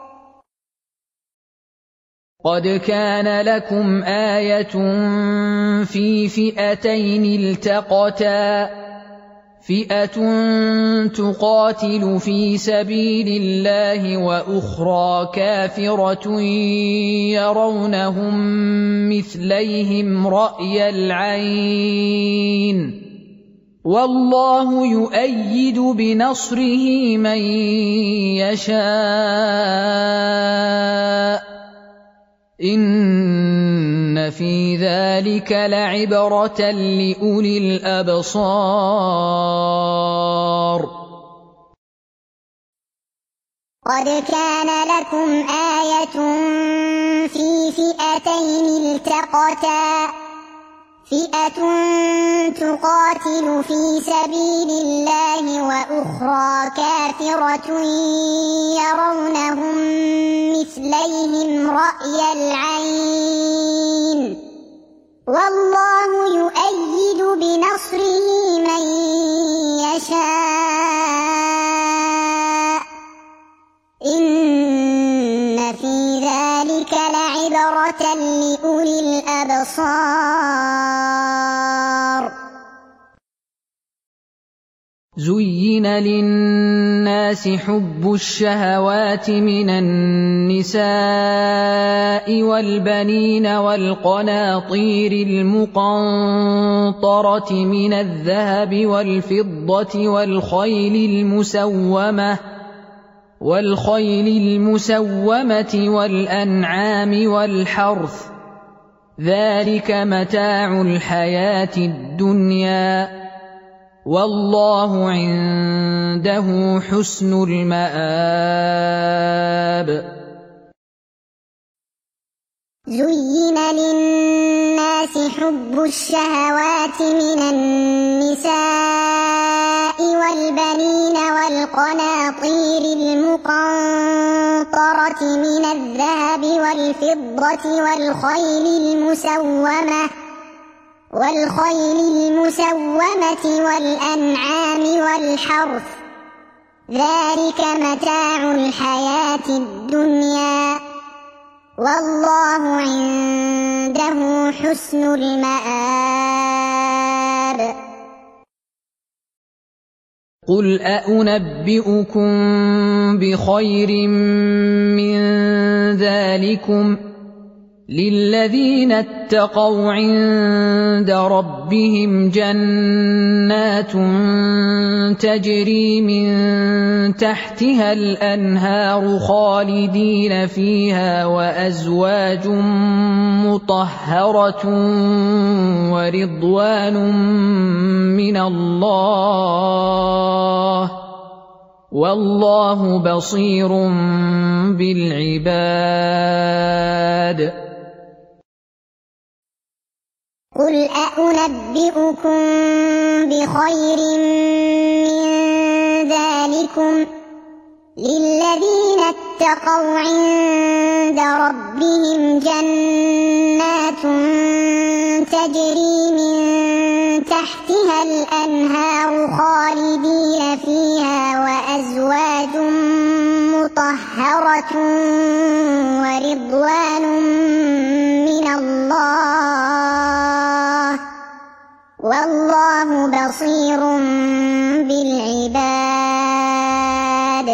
قد كان لكم آية في فئتين التقتا فئة تقاتل في سبيل الله وأخرى كافرة يرونهم مثليهم رأي العين والله يؤيد بنصره من يشاء إن في ذلك لعبرة لأولي الأبصار قد كان لكم آية في فئتين التقتا فئة تقاتل في سبيل الله وأخرى كافرة يرونهم مثليهم رأي العين والله يؤيد بنصره من يشاء إن في ذلك لعبرة لأولي الأبصار زين للناس حب الشهوات من النساء والبنين والقناطير المقنطرة من الذهب والفضة والخيل المسومة والخيل المسومة والأنعام والحرث ذلك متاع الحياة الدنيا والله عنده حسن المآب زين للناس حب الشهوات من النساء والبنين والقناطير المقنطرة من الذهب والفضة والخيل المسومة والخيل المسومة والأنعام والحرث ذلك متاع الحياة الدنيا والله عنده حسن المآب قل أأنبئكم بخير من ذلكم للذين اتقوا عند ربهم جنات تجري من تحتها الأنهار خالدين فيها وأزواج مطهرة ورضوان من الله والله بصير بالعباد قل أأنبئكم بخير من ذلكم للذين اتقوا عند ربهم جنات تجري من تحتها الأنهار خالدين فيها وأزواج مطهرة ورضوان من الله والله بصير بالعباد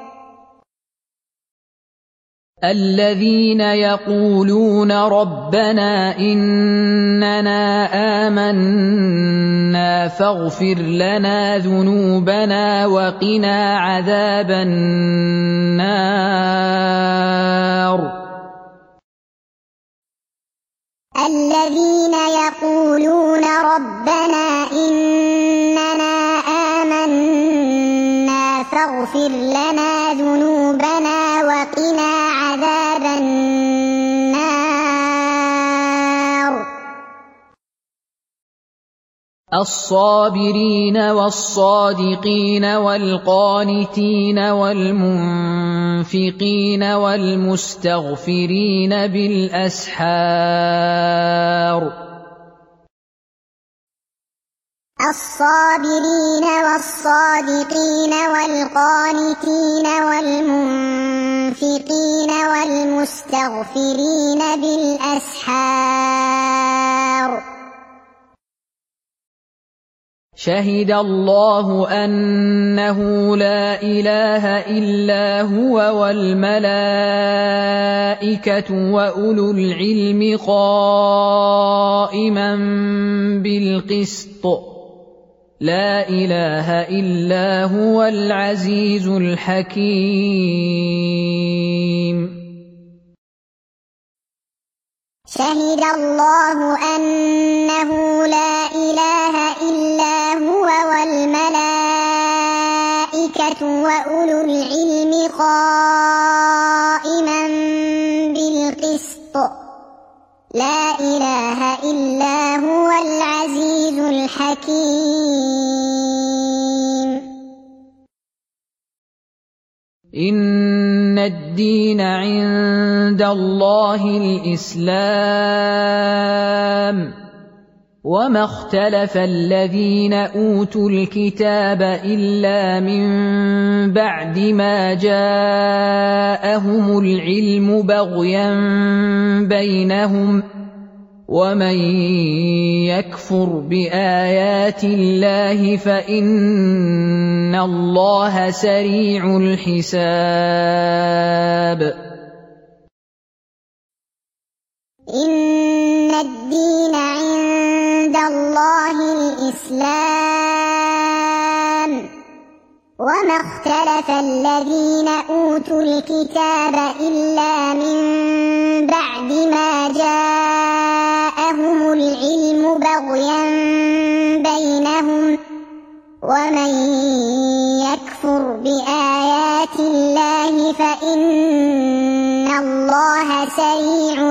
الذين يقولون ربنا إننا آمنا فاغفر لنا ذنوبنا وقنا عذاب النار الذين يقولون ربنا إننا آمنا فاغفر لنا ذنوبنا وقنا عذاب النار الصابرين والصادقين والقانتين والمنفقين والمستغفرين بالأسحار الصابرين والصادقين والقانتين والمنفقين والمستغفرين بالأسحار شهد الله أنه لا إله إلا هو والملائكة وأولو العلم قائما بالقسط لا إله إلا هو العزيز الحكيم شهد الله أنه لا إله إلا هو والملائكة وأولو العلم قائما بالقسط لا إله إلا هو العزيز الحكيم إن الدين عند الله الإسلام وما اختلف الذين أوتوا الكتاب إلا من بعد ما جاءهم العلم بغيا بينهم ومن يكفر بآيات الله فإن الله سريع الحساب إن الدين عند الله الإسلام وما اختلف الذين أوتوا الكتاب إلا من بعد ما جاءهم العلم بغيا بينهم ومن يكفر بآيات الله فإن الله سريع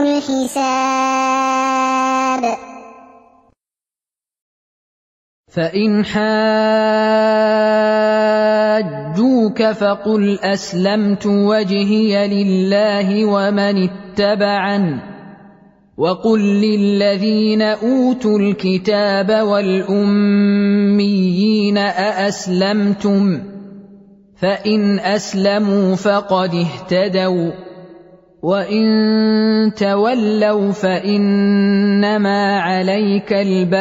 الحساب فإن حاجوك فقل أسلمت وجهي لله ومن اتبعن وقل للذين أوتوا الكتاب والأميين أأسلمتم فإن أسلموا فقد اهتدوا وإن تولوا فإنما عليك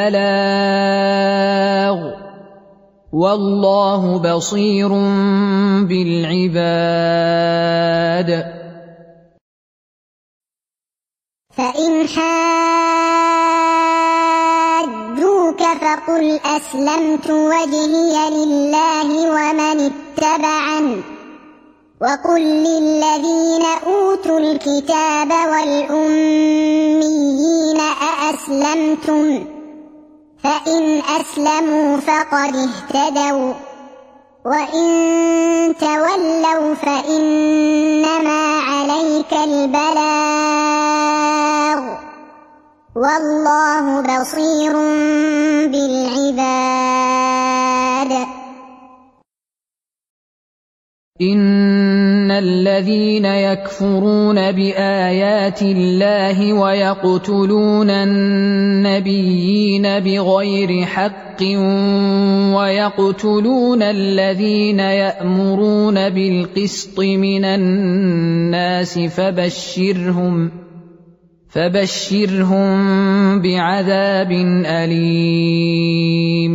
البلاغ والله بصير بالعباد فإن حاجوك فقل أسلمت وجهي لله ومن اتبعن وقل للذين أوتوا الكتاب والأميين أأسلمتم فإن أسلموا فقد اهتدوا وإن تولوا فإنما عليك البلاغ والله بصير بالعباد. إن الذين يكفرون بآيات الله ويقتلون النبيين بغير حق ويقتلون الذين يأمرون بالقسط من الناس فبشرهم فبشرهم بعذاب أليم.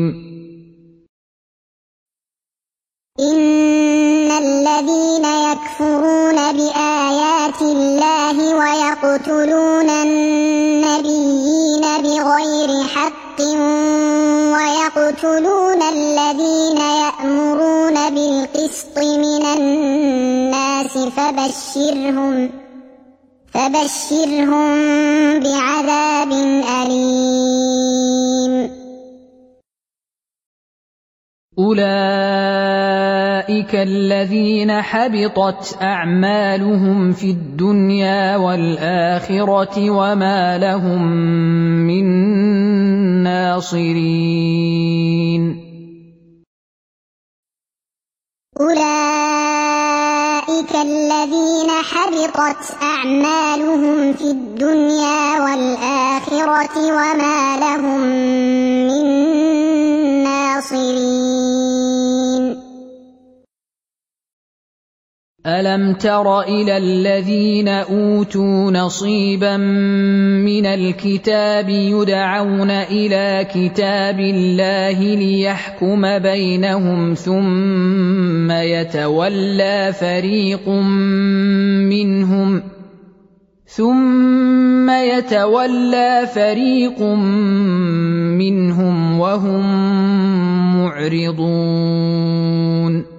إن الذين يكفرون بآيات الله ويقتلون النبيين بغير حق ويقتلون الذين يأمرون بالقسط من الناس فبشرهم فبشرهم بعذاب أليم. أولئك الذين حبطت أعمالهم في الدنيا والآخرة وما لهم من ناصرين. أولئك الذين حبطت أعمالهم في الدنيا والآخرة وما لهم من ناصرين. ألم تر إلى الذين أوتوا نصيبا من الكتاب يدعون إلى كتاب الله ليحكم بينهم ثم يتولى فريق منهم ثم يتولى فريق منهم وهم معرضون.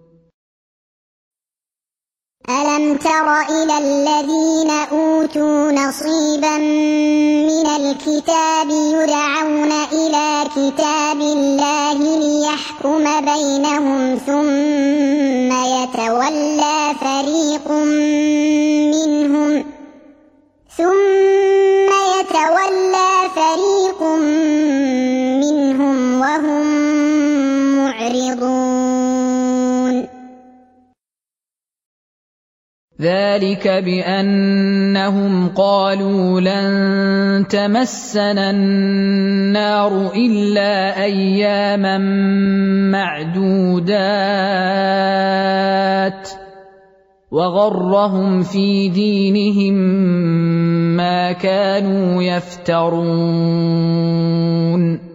ألم تر إلى الذين أوتوا نصيبا من الكتاب يدعون إلى كتاب الله ليحكم بينهم ثم يتولى فريق منهم ثم يتولى فريق منهم وهم معرضون. ذلك بأنهم قالوا لن تمسنا النار إلا أياما معدودات وغرهم في دينهم ما كانوا يفترون.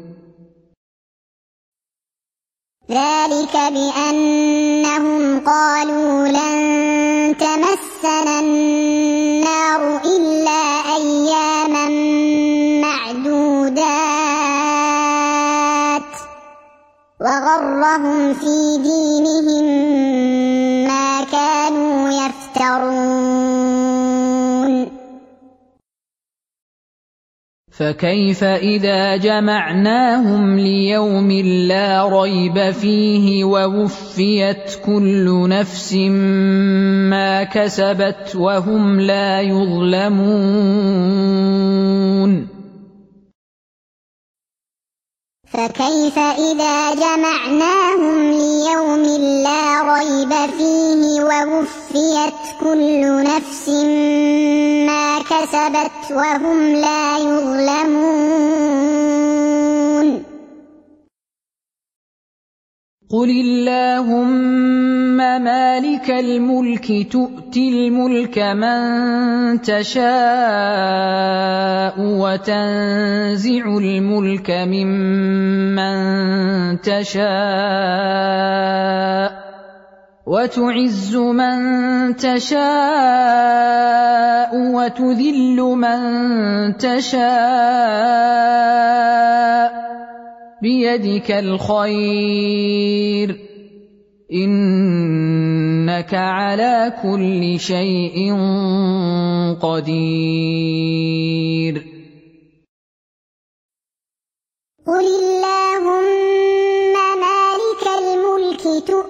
ذلك بأنهم قالوا لن تمسنا النار إلا أياما معدودات وغرهم في دينهم ما كانوا يفترون. فكيف إذا جمعناهم ليوم لا ريب فيه ووفيت كل نفس ما كسبت وهم لا يظلمون. فكيف إذا جمعناهم ليوم لا ريب فيه ووفيت كل نفس ما كسبت وهم لا يظلمون. قل اللهم مالك الملك تؤتي الملك من تشاء وتنزع الملك ممن تشاء وتعز من تشاء وتذل من تشاء بيدك الخير إنك على كل شيء قدير. قل اللهم مالك الملك تؤتي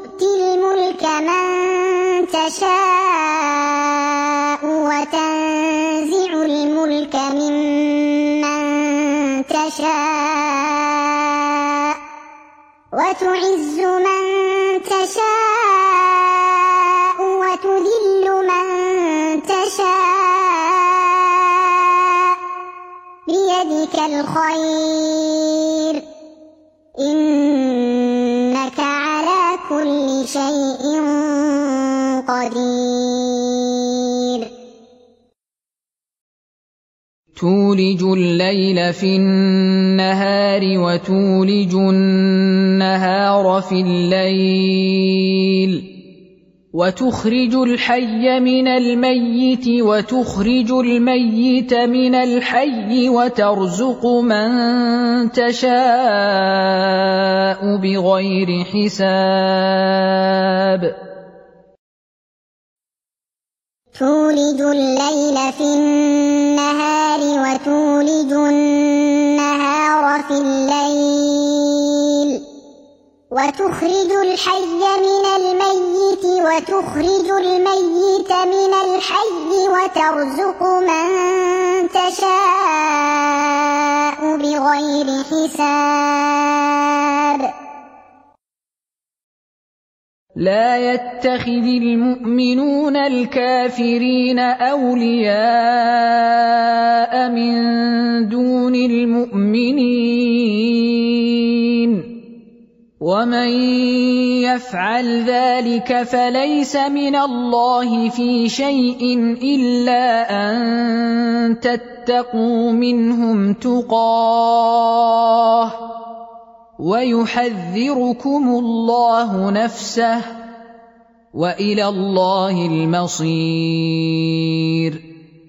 تشاء وتنزع الملك ممن تشاء وتعز من تشاء وتذل من تشاء بيدك الخير إنك على كل شيء قدير تولج الليل في النهار وتولج النهار في الليل وتخرج الحي من الميت وتخرج الميت من الحي وترزق من تشاء بغير حساب تولج الليل في النهار وتولج النهار في الليل وتخرج الحي من الميت وتخرج الميت من الحي وترزق من تشاء بغير حساب لا يتخذ المؤمنون الكافرين أولياء من دون المؤمنين ومن يفعل ذلك فليس من الله في شيء إلا أن تتقوا منهم تقاه ويحذركم الله نفسه وإلى الله المصير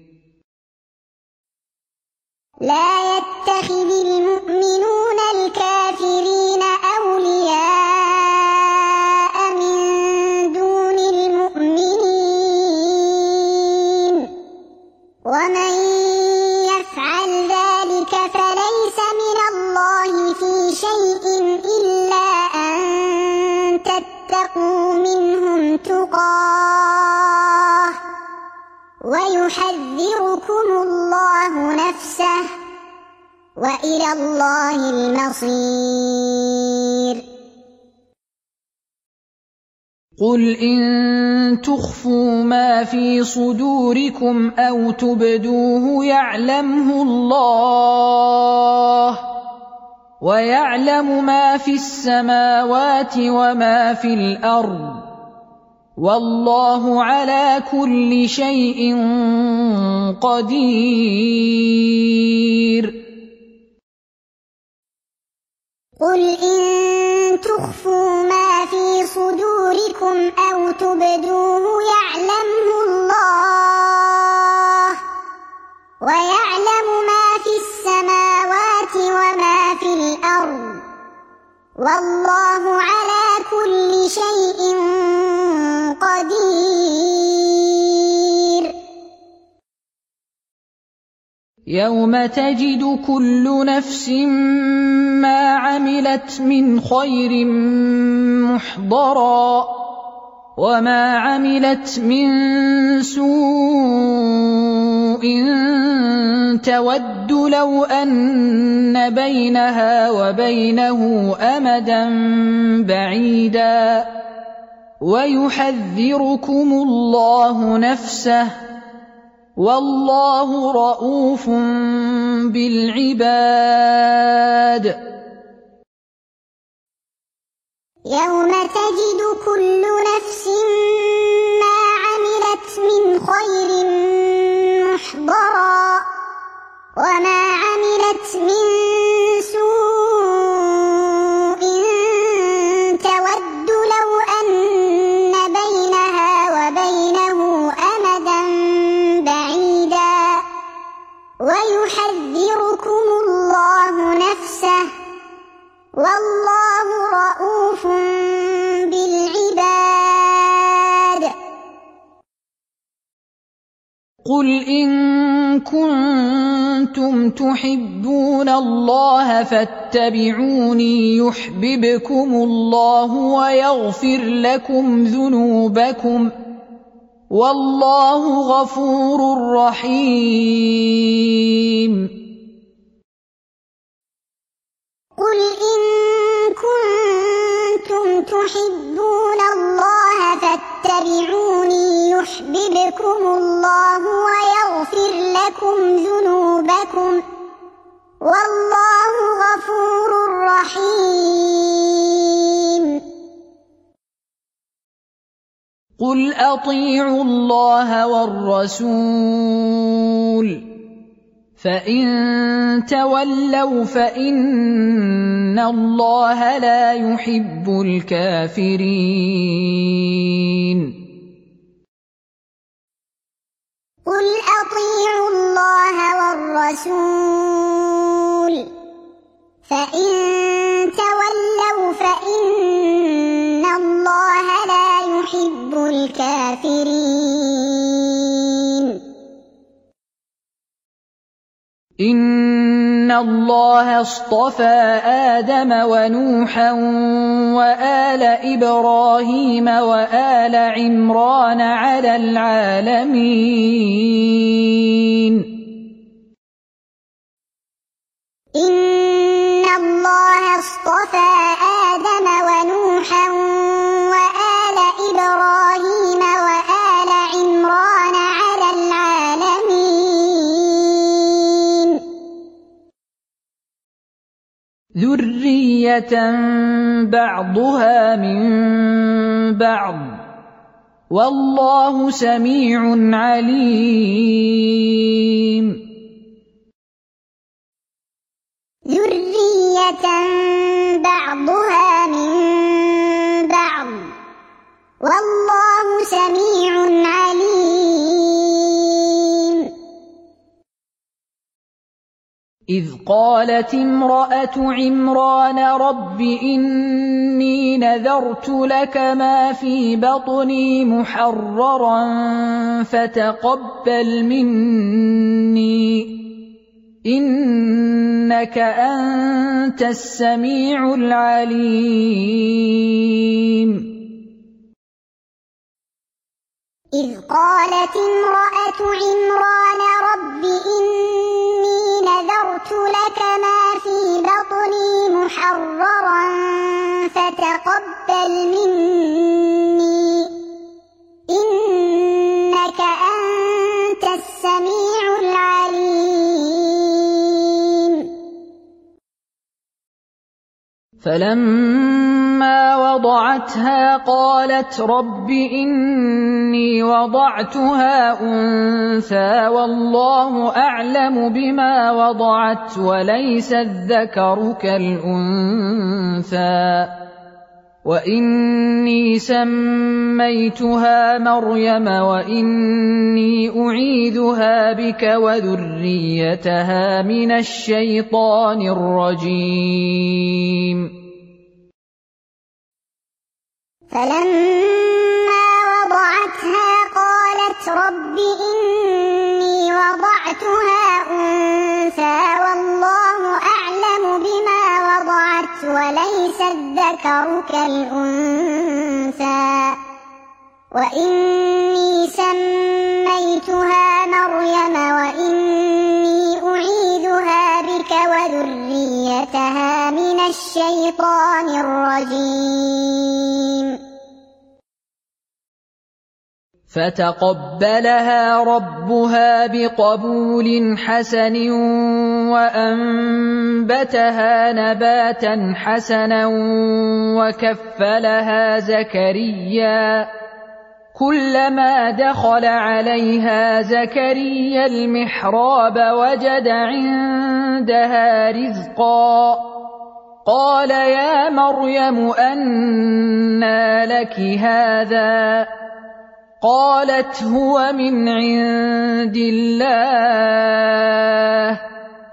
لا يتخذ المؤمنون الكافرين أولياء من دون المؤمنين ومن يفعل ذلك فليس من الله في شيء إلا أن تتقوا منهم تقاه ويحذركم الله نفسه وإلى الله المصير قل إن تخفوا ما في صدوركم أو تبدوه يعلمه الله ويعلم ما في السماوات وما في الأرض والله على كل شيء قدير قل إن تخفوا ما في صدوركم أو تبدوه يعلمه الله ويعلم ما في السماوات وما في الأرض والله على كل شيء قدير يوم تجد كل نفس ما عملت من خير محضرا وما عملت من سوء تود لو أن بينها وبينه أمدا بعيدا ويحذركم الله نفسه والله رءوف بالعباد يوم تجد كل نفس ما عملت من خير محضرا وما عملت من سوء تود لو أن بينها وبينه أمدا بعيدا ويحذركم الله نفسه والله رءوف بالعباد قل إن كنتم تحبون الله فاتبعوني يحببكم الله ويغفر لكم ذنوبكم والله غفور رحيم. قل إن كنتم تحبون الله فاتبعوني يحببكم الله ويغفر لكم ذنوبكم والله غفور رحيم. قل أطيعوا الله والرسول فإن تولوا فإن الله لا يحب الكافرين. قل أطيعوا الله والرسول فإن تولوا فإن الله لا يحب الكافرين. إن الله اصطفى آدم ونوحا وآل إبراهيم وآل عمران على العالمين. إن الله اصطفى آدم ونوحا وآل إبراهيم وآل عمران على العالمين ذرية بعضها من بعض والله سميع عليم. ذرية بعضها من بعض والله سميع عليم. إذ قالت امرأة عمران رب إني نذرت لك ما في بطني محررا فتقبل مني إنك أنت السميع العليم. إذ قالت امرأة عمران رب إني نذرت لك ما في بطني محررا فتقبل مني إنك أنت السميع العليم. فلما وضعتها قالت رب إني وضعتها أنثى والله أعلم بما وضعت وليس الذكر كالأنثى وإني سميتها مريم وإني أعيذها بك وذريتها من الشيطان الرجيم. فلما وضعتها قالت رب إني وضعتها أنثى والله أعلم بما وضعت وليس الذكر كالأنثى وإني سميتها مريم وإني أعيذها بك وذريتها من الشيطان الرجيم. فتقبلها ربها بقبول حسن وأنبتها نباتا حسنا وكفلها زكريا كلما دخل عليها زكريا المحراب وجد عندها رزقا قال يا مريم أنى لك هذا قالت هو من عند الله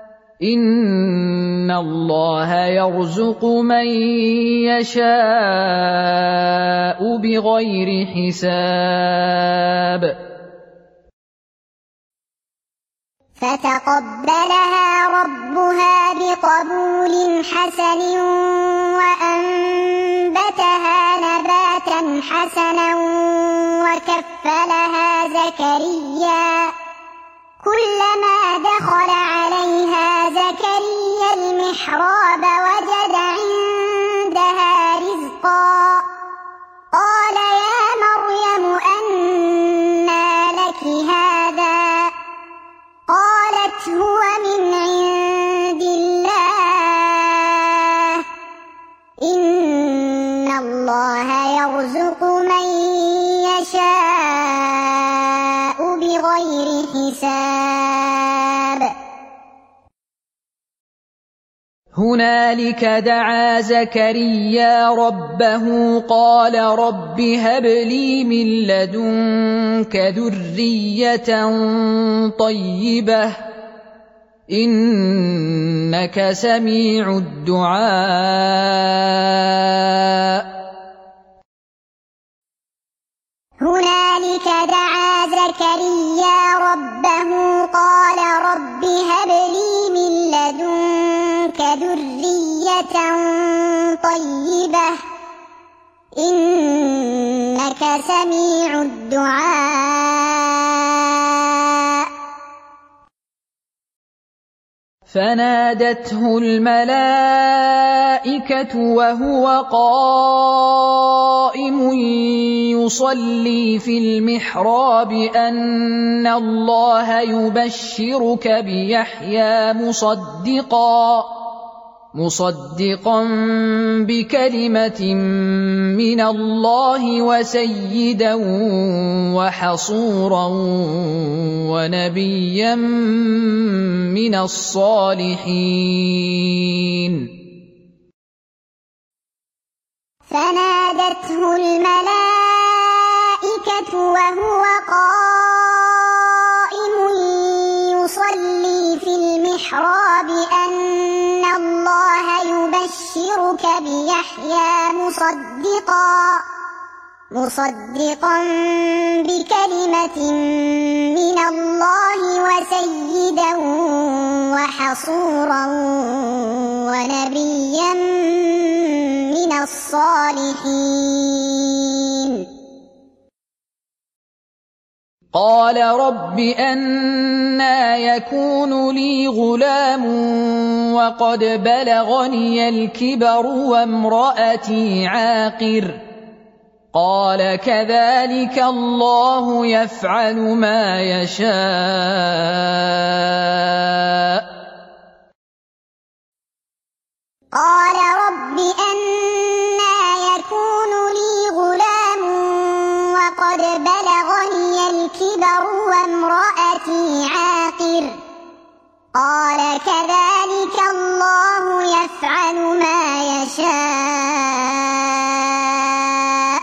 إن الله يرزق من يشاء بغير حساب. فتقبلها ربها بقبول حسن وأنبتها نباتا حسنا وكفلها زكريا كلما دخل عليها زكريا المحراب وجد عندها رزقا قال يا مريم أنى لك هذا قالت هو من عند الله إن الله يرزق من يشاء بغير حساب. هنالك دعا زكريا ربه قال رب هب لي من لدنك ذرية طيبة إنك سميع الدعاء. هنالك دعا زكريا ربه قال رب هب لي من لدنك ذرية طيبة إنك سميع الدعاء. فنادته الملائكة وهو قائم يصلي في المحراب أن الله يبشرك بيحيى مصدقا مصدقا بكلمة من الله وسيدا وحصورا ونبيا من الصالحين. فنادته الملائكة وهو قائم يصلي في المحراب أن الله يبشرك بيحيى مصدقا مصدقا بكلمة من الله وسيدا وحصورا ونبيا من الصالحين. قال رب أنى يكون لي غلام وقد بلغني الكبر وامرأتي عاقر قال كذلك الله يفعل ما يشاء. قال رب أنى يكون لي غلام وقد بلغني الكبر وامرأتي عاقر قال كذلك الله يفعل ما يشاء.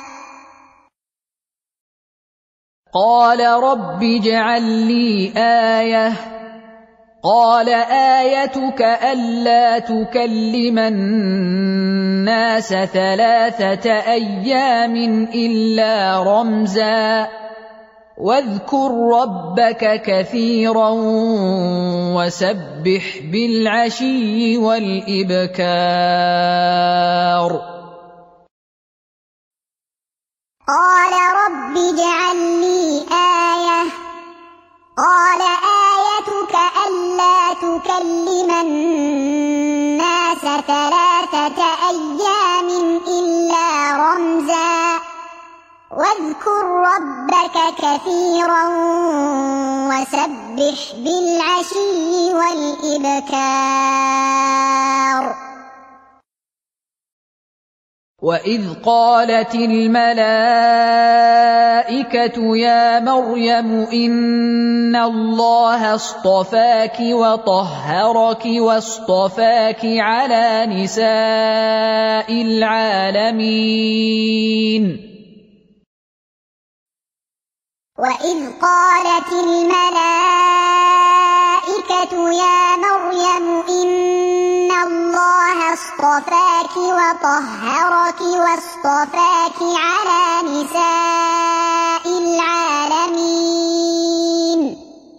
قال رب اجعل لي آية قال آيتك ألا تكلم الناس ثلاثة أيام إلا رمزا واذكر ربك كثيرا وسبح بالعشي والإبكار. قال رب اجعل لي آية قال آيتك ألا تكلم الناس ثلاثة أيام إلا رمزا واذكر ربك كثيرا وسبح بالعشي والإبكار. وإذ قالت الملائكة يا مريم إن الله اصطفاك وطهرك واصطفاك على نساء العالمين. وإذ قالت الملائكة يا مريم إن الله اصطفاك وطهرك واصطفاك على نساء العالمين.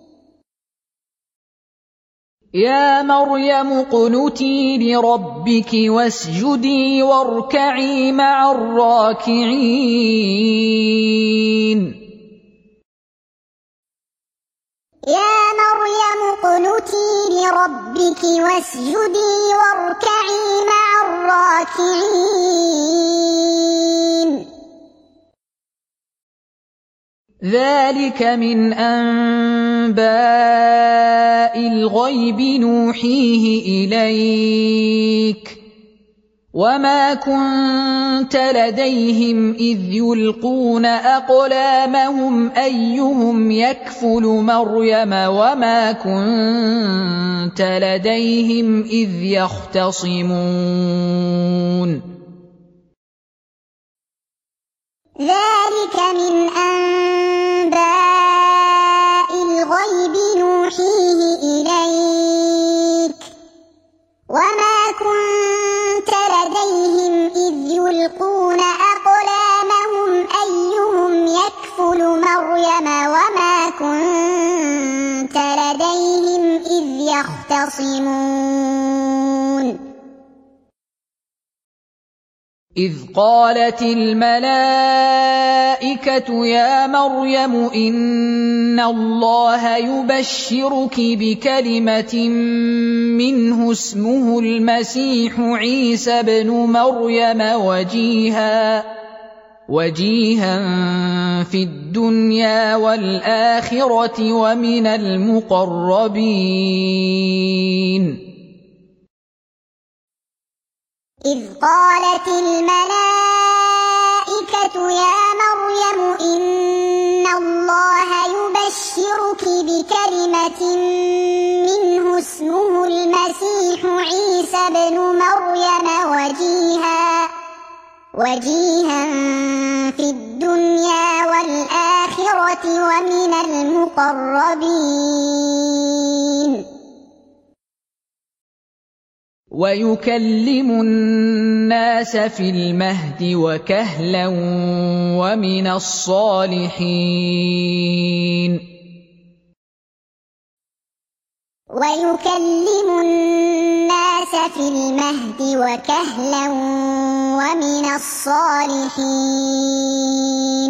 يا مريم اقنتي لربك واسجدي واركعي مع الراكعين. يا مريم اقنتي لربك واسجدي واركعي مع الراكعين. ذلك من أنباء الغيب نوحيه إليك وما كنت لديهم إذ يلقون أقلامهم أيهم يكفل مريم وما كنت لديهم إذ يختصمون. ذلك من أنباء الغيب نوحيه إليك وما كنت لديهم إذ يلقون أقلامهم أيهم يكفل مريم وما كنت لديهم إذ يختصمون. إذ قالت الملائكة يا مريم إن الله يبشرك بكلمة منه اسمه المسيح عيسى ابن مريم وجيها وجيها في الدنيا والآخرة ومن المقربين. إذ قالت الملائكة يا مريم إن الله يبشرك بكلمة منه اسمه المسيح عيسى ابن مريم وجيها وجيها في الدنيا والآخرة ومن المقربين. ويكلم الناس في المهد وكهلا ومن الصالحين. ويكلم الناس في المهد وكهلا ومن الصالحين.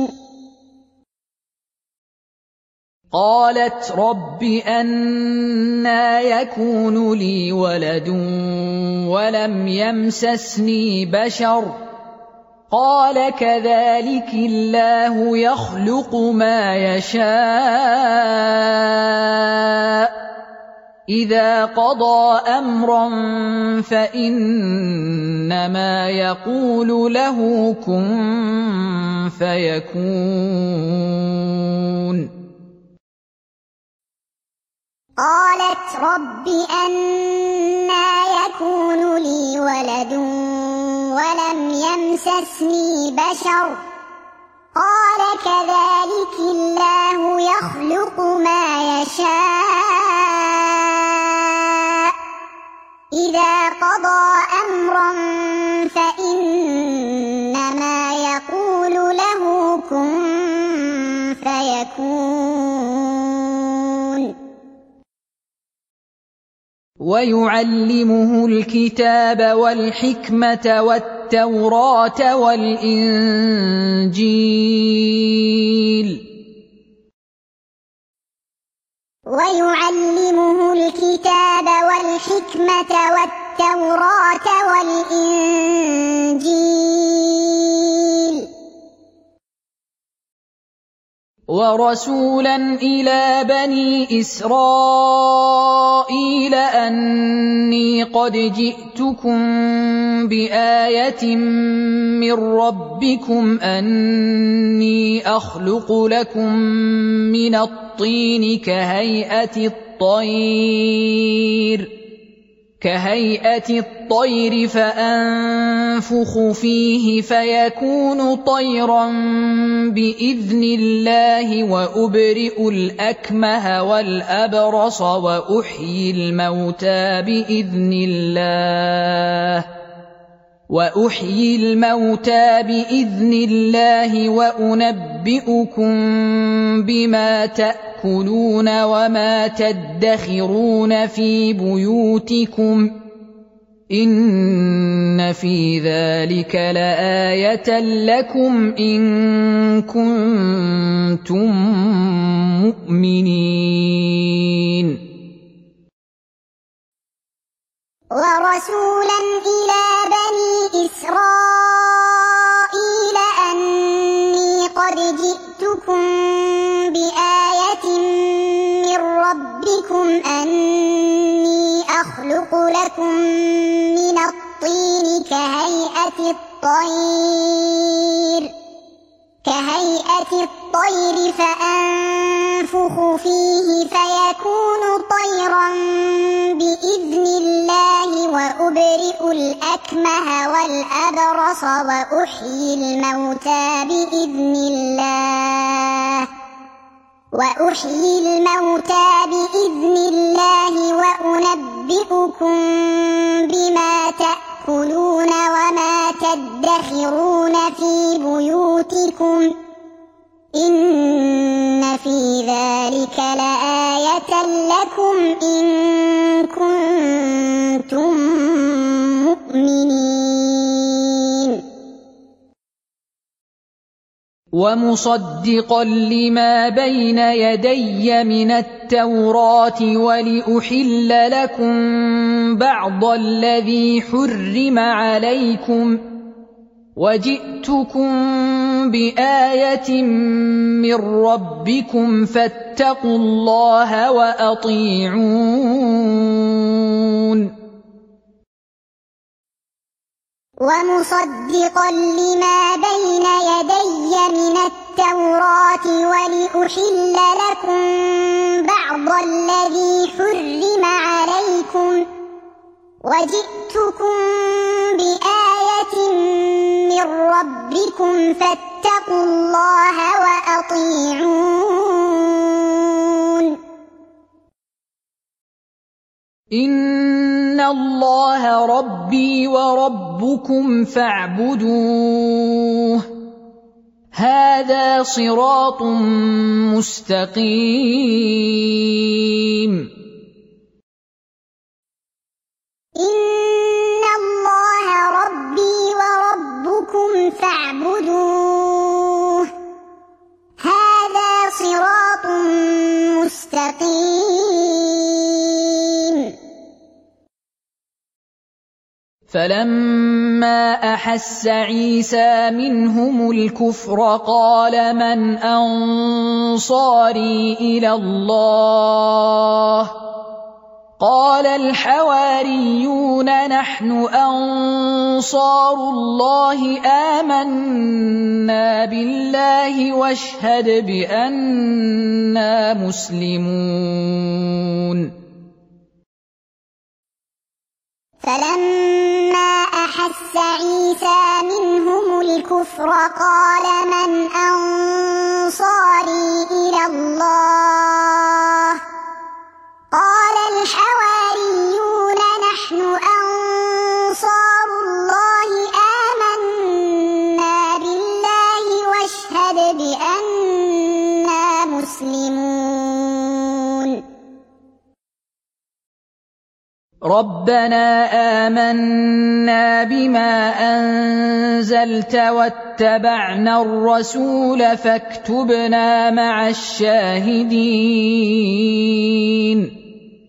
قالت رب أنى يكون لي ولد ولم يمسسني بشر قال كذلك الله يخلق ما يشاء إذا قضى أمرا فإنما يقول له كن فيكون. قالت رب أنى يكون لي ولد ولم يمسسني بشر قال كذلك الله يخلق ما يشاء إذا قضى أمرا فإنما يقول له كن فيكون. ويعلمه الكتاب والحكمة والتوراة والإنجيل. ويعلمه الكتاب والحكمة والتوراة والإنجيل. ورسولا إلى بني إسرائيل أني قد جئتكم بآية من ربكم أني أخلق لكم من الطين كهيئة الطير كهيئة الطير فأنفخ فيه فيكون طيرا بإذن الله وأبرئ الأكمه والأبرص وأحيي الموتى بإذن الله وأحيي الموتى بإذن الله وأنبئكم بما تأكلون وما تدخرون في بيوتكم إن في ذلك لآية لكم إن كنتم مؤمنين. ورسولا إلى بني إسرائيل أني قد جئتكم بآية من ربكم أني أخلق لكم من الطين كهيئة الطير كهيئة الطير فأنفخ فيه فيكون طيرا بإذن الله وأبرئ الأكمه والأبرص وأحيي الموتى بإذن الله وأحيي الموتى بإذن الله وأنبئكم بما تأكلون وما تدخرون في بيوتكم إن في ذلك لآية لكم إن كنتم مؤمنين. ومصدقا لما بين يدي من التوراة ولأحل لكم بعض الذي حرم عليكم وجئتكم بآية من ربكم فاتقوا الله وأطيعون. ومصدقا لما بين يدي من التوراة ولأحل لكم بعض الذي حرم عليكم وجئتكم بآية من ربكم فاتقوا الله وأطيعون. إن الله ربي وربكم فاعبدوه هذا صراط مستقيم. إن الله ربي وربكم فاعبدوه هذا صراط مستقيم. فلما أحس عيسى منهم الكفر قال من أنصاري إلى الله قال الحواريون نحن أنصار الله آمنا بالله واشهد بأننا مسلمون. فلما أحس عيسى منهم الكفر قال من أنصاري إلى الله قال الحواريون نحن أنصار الله آمنا بالله واشهد بأننا مسلمون. ربنا آمنا بما أنزلت واتبعنا الرسول فاكتبنا مع الشاهدين.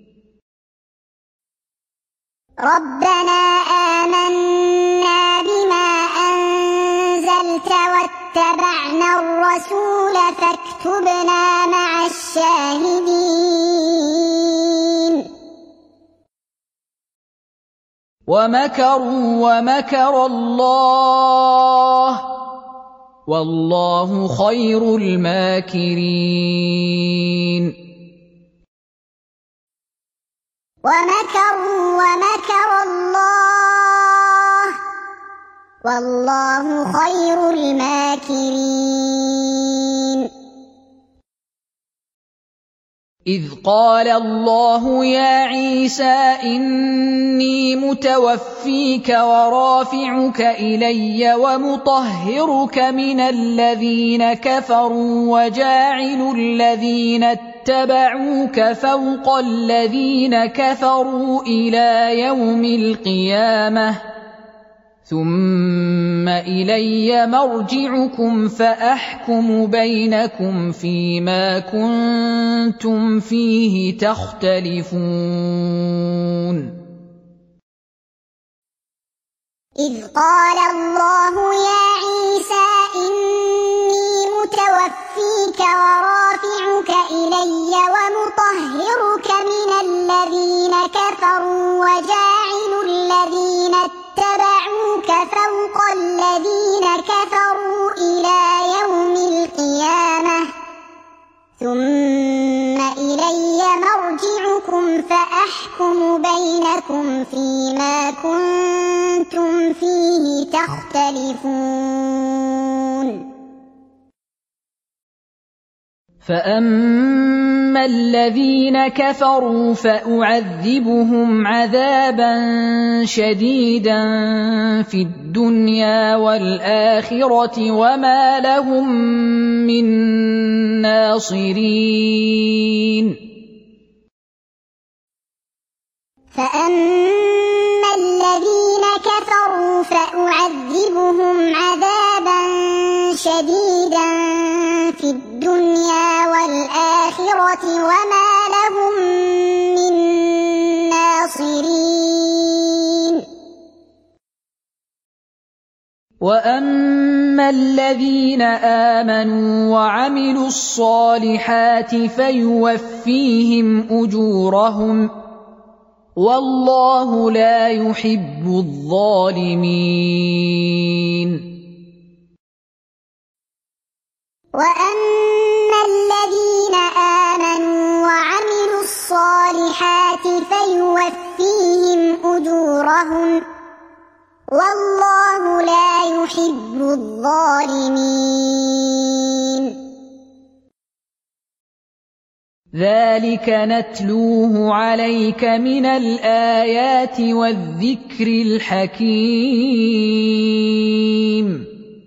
ربنا آمنا بما أنزلت واتبعنا الرسول فاكتبنا مع الشاهدين. ومكروا ومكر الله والله خير الماكرين. ومكروا ومكر الله والله خير الماكرين. إذ قال الله يا عيسى إني متوفيك ورافعك إلي ومطهرك من الذين كفروا وجاعل الذين اتبعوك فوق الذين كفروا إلى يوم القيامة ثم إلي مرجعكم فأحكم بينكم فيما كنتم فيه تختلفون. إذ قال الله يا عيسى إني متوفيك ورافعك إلي ومطهرك من الذين كفروا وجاعل الذين اتبعوك فوق الذين كفروا إلى يوم القيامة ثم إلي مرجعكم فأحكم بينكم فيما كنتم فيه تختلفون. فأما الذين كفروا فأعذبهم عذابا شديدا في الدنيا والآخرة وما لهم من ناصرين. فأما الذين كفروا فأعذبهم عذابا شديدا في الدنيا والآخرة وما لهم من ناصرين. وأما الذين آمنوا وعملوا الصالحات فيوفيهم أجورهم والله لا يحب الظالمين. وأما الذين آمنوا وعملوا الصالحات فيوفيهم أجورهم والله لا يحب الظالمين. ذلك نتلوه عليك من الآيات والذكر الحكيم.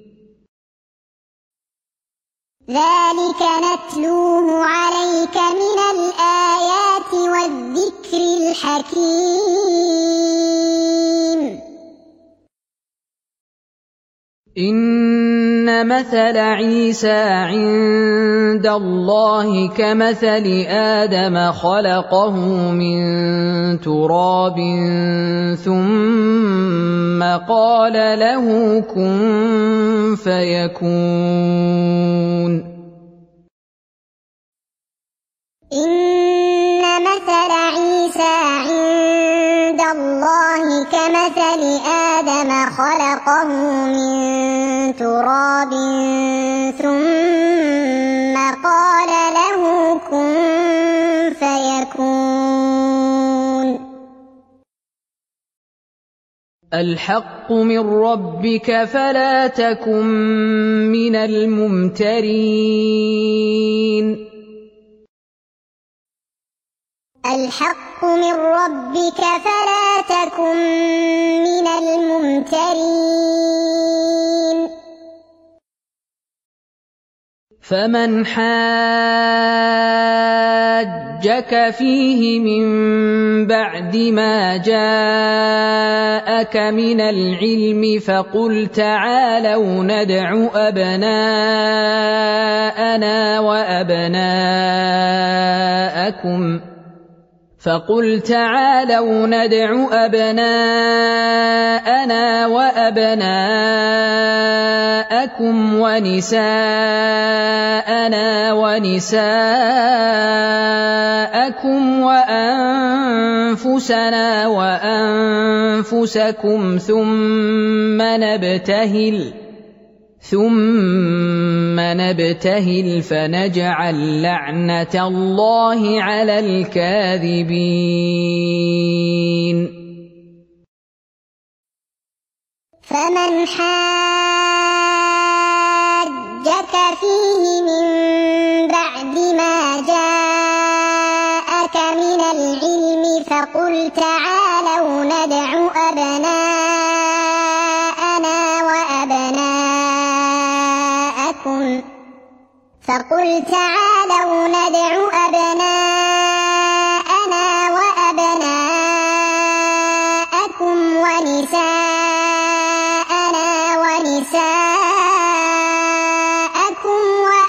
ذلك نتلوه عليك من الآيات والذكر الحكيم. إن مثل عيسى عند الله كمثل آدم خلقه من تراب ثم قال له كن فيكون. إن مثل عيسى عند الله كمثل آدم خلقه من تراب ثم قال له كن فيكون. الحق من ربك فلا تكن من الممترين. الحق من ربك فلا تكن من الممترين. فمن حاجك فيه من بعد ما جاءك من العلم فقل تعالوا ندع أبناءنا وأبناءكم فقل تعالوا ندع أبناءنا وأبناءكم ونساءنا ونساءكم وأنفسنا وأنفسكم ثم نبتهل ثم نبتهل فنجعل لعنة الله على الكاذبين. فمن حاجك فيه من بعد ما جاءك من العلم فقل تعالوا ندع أبناءنا وأبناءكم فقل تعالوا ندع أبناءنا وأبناءكم ونساءنا ونساءكم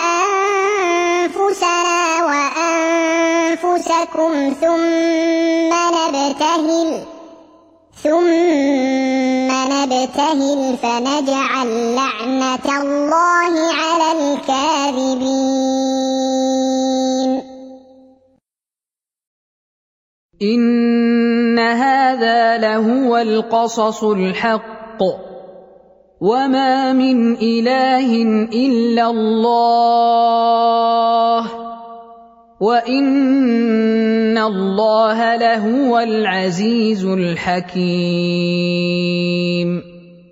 وأنفسنا وأنفسكم ثم نبتهل ثم نبتهل فنجعل لعنة الله على الكاذبين إن هذا لهو القصص الحق وما من إله إلا الله وإن الله لهو العزيز الحكيم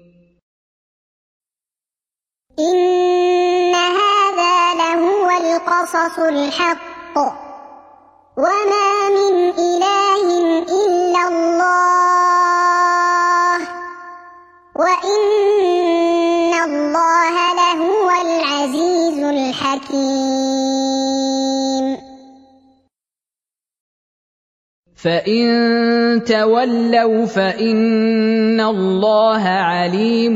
إن هذا لهو القصص الحق وما من إله إلا الله وإن الله لهو العزيز الحكيم فإن تولوا فإن الله عليم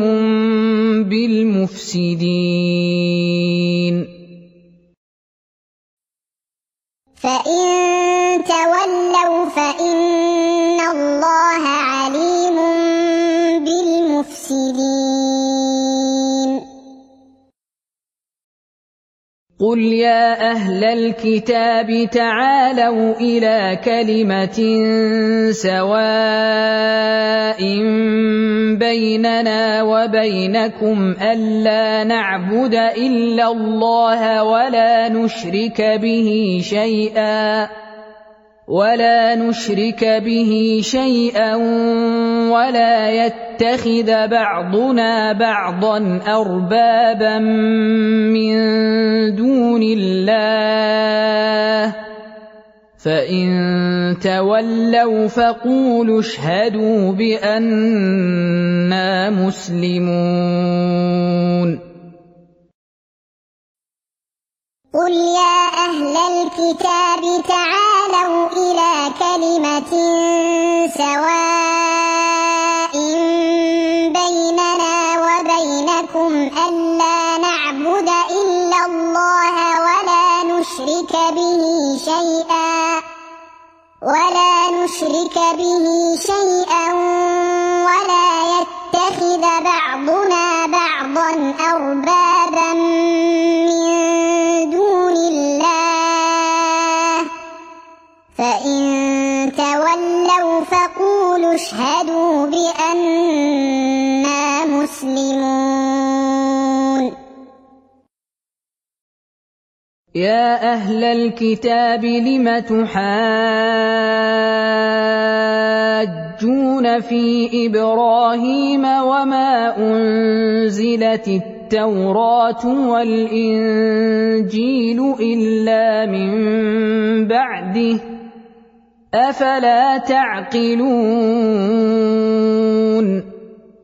بالمفسدين فإن تولوا فإن الله عليم بالمفسدين قل يا أهل الكتاب تعالوا إلى كلمة سواء بيننا وبينكم ألا نعبد إلا الله ولا نشرك به شيئا ولا نشرك به شيئا ولا يتخذ بعضنا بعضا أربابا من دون الله فإن تولوا فقولوا اشهدوا بأننا مسلمون قل يا أهل الكتاب تعالوا إلى كلمة سواء بيننا وبينكم ألا نعبد إلا الله ولا نشرك به شيئا ولا نشرك به شيئا ولا يتخذ بعضنا بعضا أربابا من دون الله فإن تولوا فقولوا اشهدوا بأننا مسلمون يا أهل الكتاب لم تحاجون في إبراهيم وما أنزلت التوراة والإنجيل إلا من بعده أفلا تعقلون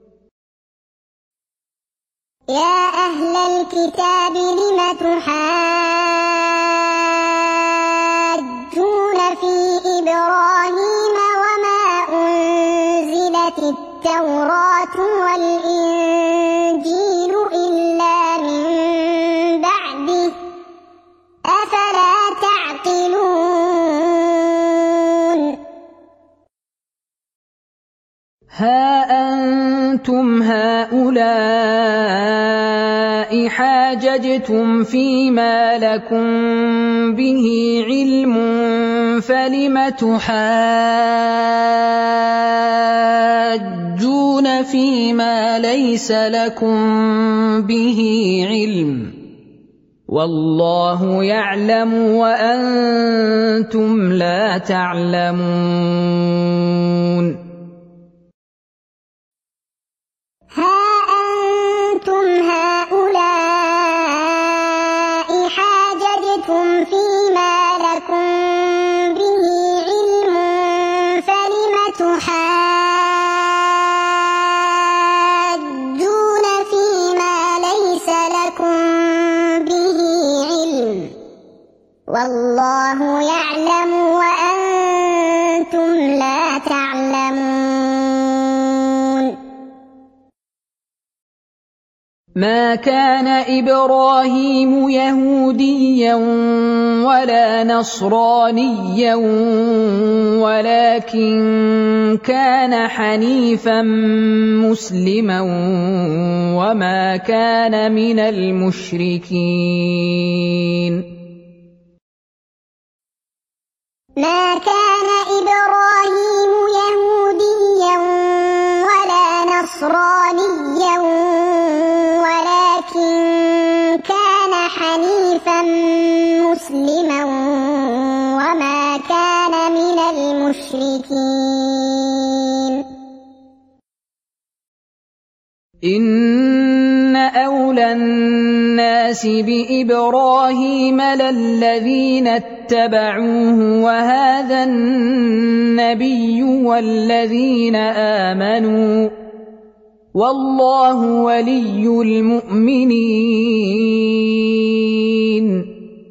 يا أهل الكتاب لم تحاجون في إبراهيم وما أنزلت التوراة والإنجيل إلا من بعده أفلا تعقلون ها أنتم هؤلاء حاججتم فيما لكم به علم فلم تحاجون فيما ليس لكم به علم والله يعلم وأنتم لا تعلمون ها أنتم هؤلاء حاججتم فيما لكم به علم فلم تحاجون فيما ليس لكم به علم والله يعلم وأنتم لا تعلمون ما كان إبراهيم يهوديا ولا نصرانيا ولكن كان حنيفا مسلما وما كان من المشركين ما كان إبراهيم يهوديا ولا نصرانيا ولكن كان حنيفا مسلما وما كان من المشركين إن أولى الناس بإبراهيم للذين اتبعوه وهذا النبي والذين آمنوا والله ولي المؤمنين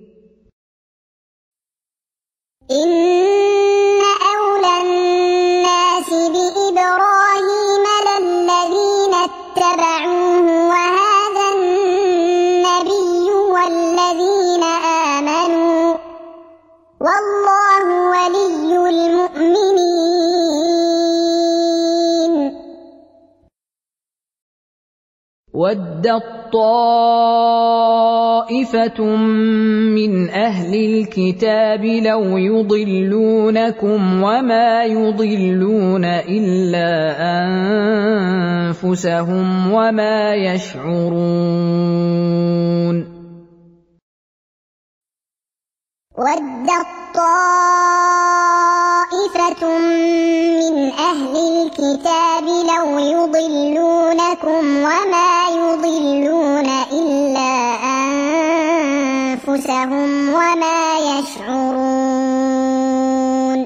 إن أولى الناس بإبراهيم للذين اتبعوه وهذا النبي والذين آمنوا والله ولي المؤمنين ودت طائفة من أهل الكتاب لو يضلونكم وما يضلون إلا أنفسهم وما يشعرون ودت طائفة من أهل الكتاب لو يضلونكم وما يضلون إلا أنفسهم وما يشعرون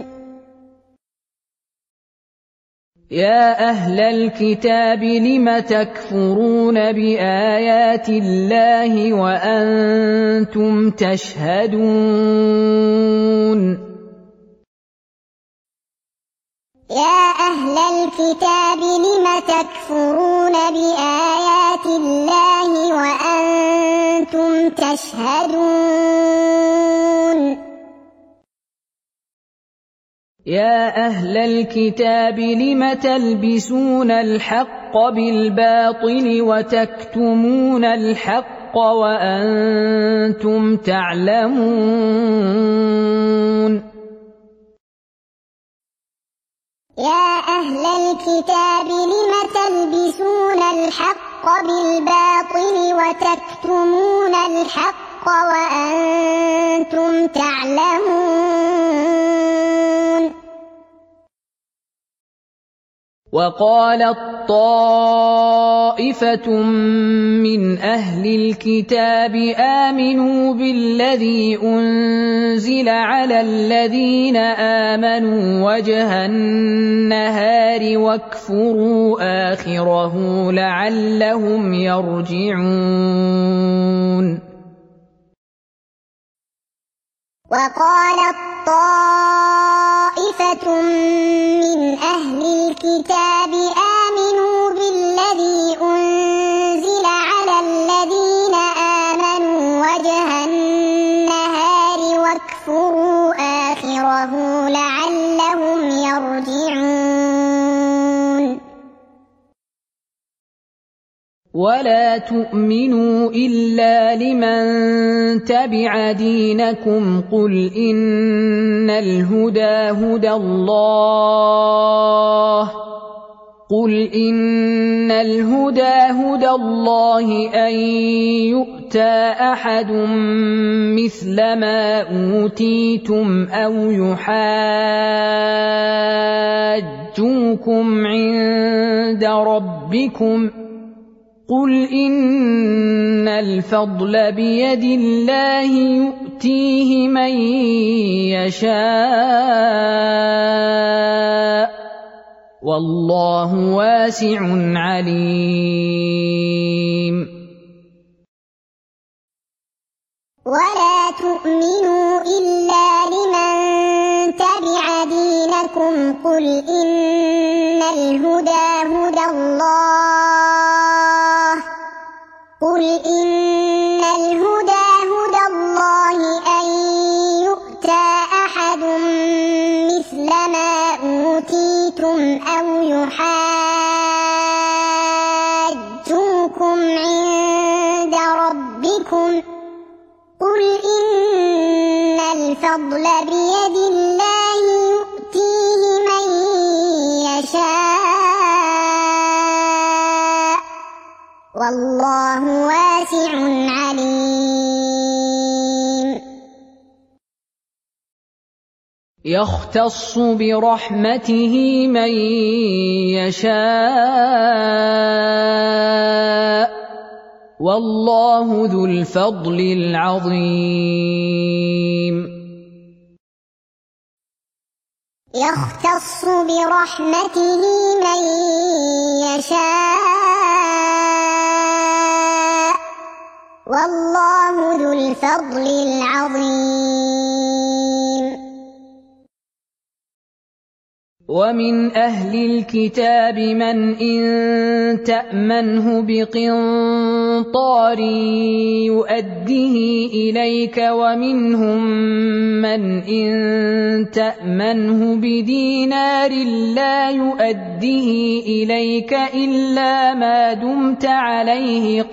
يا أهل الكتاب لم تكفرون بآيات الله وأنتم تشهدون يا أهل الكتاب لم تكفرون بآيات الله وأنتم تشهدون يا أهل الكتاب لم تلبسون الحق بالباطل وتكتمون الحق وأنتم تعلمون يا أهل الكتاب لم تلبسون الحق بالباطل وتكتمون الحق وأنتم تعلمون وقالت طائفة من أهل الكتاب آمنوا بالذي أنزل على الذين آمنوا وجه النهار واكفروا آخره لعلهم يرجعون وقالت طائفة من أهل الكتاب آمنوا بالذي أنزل على الذين آمنوا وجه النهار واكفروا آخره لعلهم يرجعون ولا تؤمنوا إلا لمن تبع دينكم قل إن الهدى هدى الله قل إن الهدى هدى الله أن يؤتى أحد مثل ما أوتيتم أو يحاجوكم عند ربكم قل إن الفضل بيد الله يؤتيه من يشاء والله واسع عليم ولا تؤمنوا إلا لمن تبع دينكم قل إن الهدى هدى الله الفضل بيد الله يؤتيه من يشاء والله واسع عليم يختص برحمته من يشاء والله ذو الفضل العظيم يختص برحمته من يشاء والله ذو الفضل العظيم ومن أهل الكتاب من إن تأمنه بقنطار يؤديه إليك ومنهم من إن تأمنه بدينار لا يؤديه إليك إلا ما دمت عليه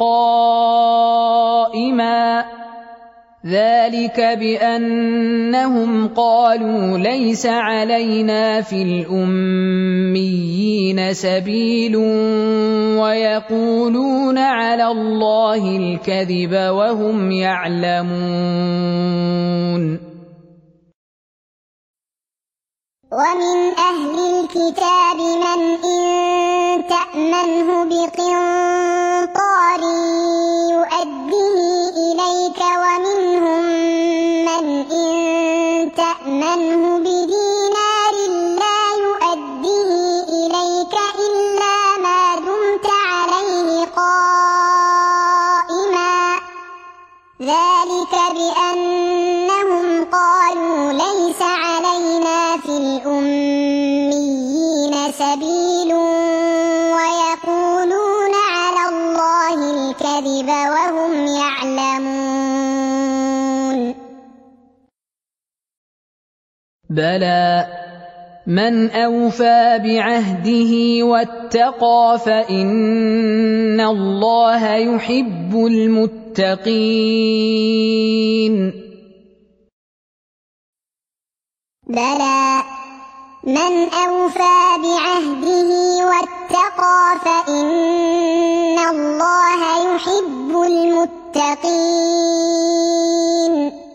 قائما ذلك بأنهم قالوا ليس علينا في الأميين سبيل ويقولون على الله الكذب وهم يعلمون ومن أهل الكتاب من إن تأمنه بقنطار يؤديه إليك ومنهم من إن تأمنه بدينار لا يؤديه إليك إلا ما دمت عليه قائما ذلك بأنهم قالوا ليس علينا في الأميين سبيل ويقولون على الله الكذب وهم يعلمون بلى من أوفى بعهده واتقى فإن الله يحب المتقين بلى من أوفى بعهده واتقى فإن الله يحب المتقين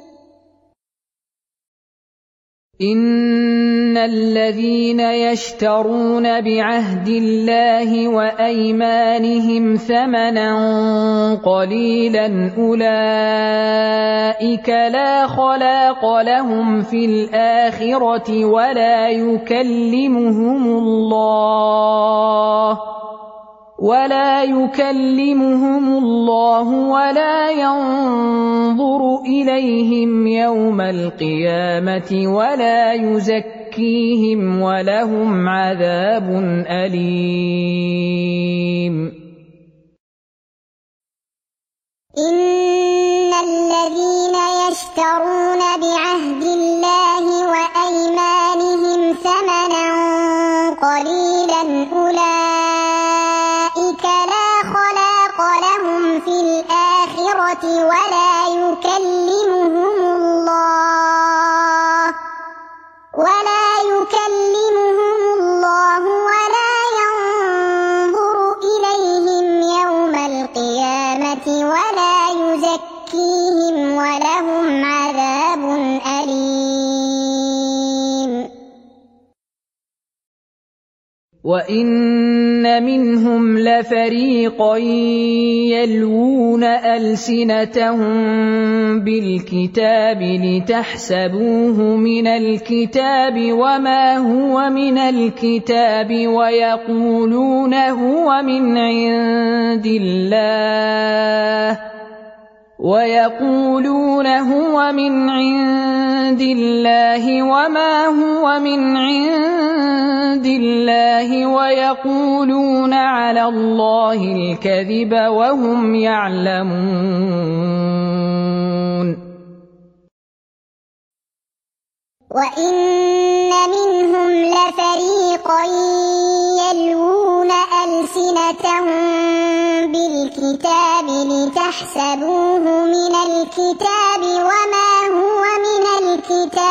إن الذين يشترون بعهد الله وأيمانهم ثمنا قليلا أولئك لا خلاق لهم في الآخرة ولا يكلمهم الله ولا يكلمهم الله ولا ينظر إليهم يوم القيامة ولا يزكيهم ولهم عذاب أليم إن الذين يشترون بعهد الله وأيمانهم ثمنا قليلا أولئك لا خلاق لهم في الآخرة ولا يكلمهم الله ولا يكلمهم الله ولا ينظر إليهم يوم القيامة ولا يزكيهم ولهم عذاب أليم وإن منهم لفريقا يلوون ألسنتهم بالكتاب لتحسبوه من الكتاب وما هو من الكتاب ويقولون هو من عند الله ويقولون هو من عند الله وما هو من عند الله ويقولون على الله الكذب وهم يعلمون وإن منهم لفريقا يلوون ألسنتهم بالكتاب لتحسبوه من الكتاب وما هو من الكتاب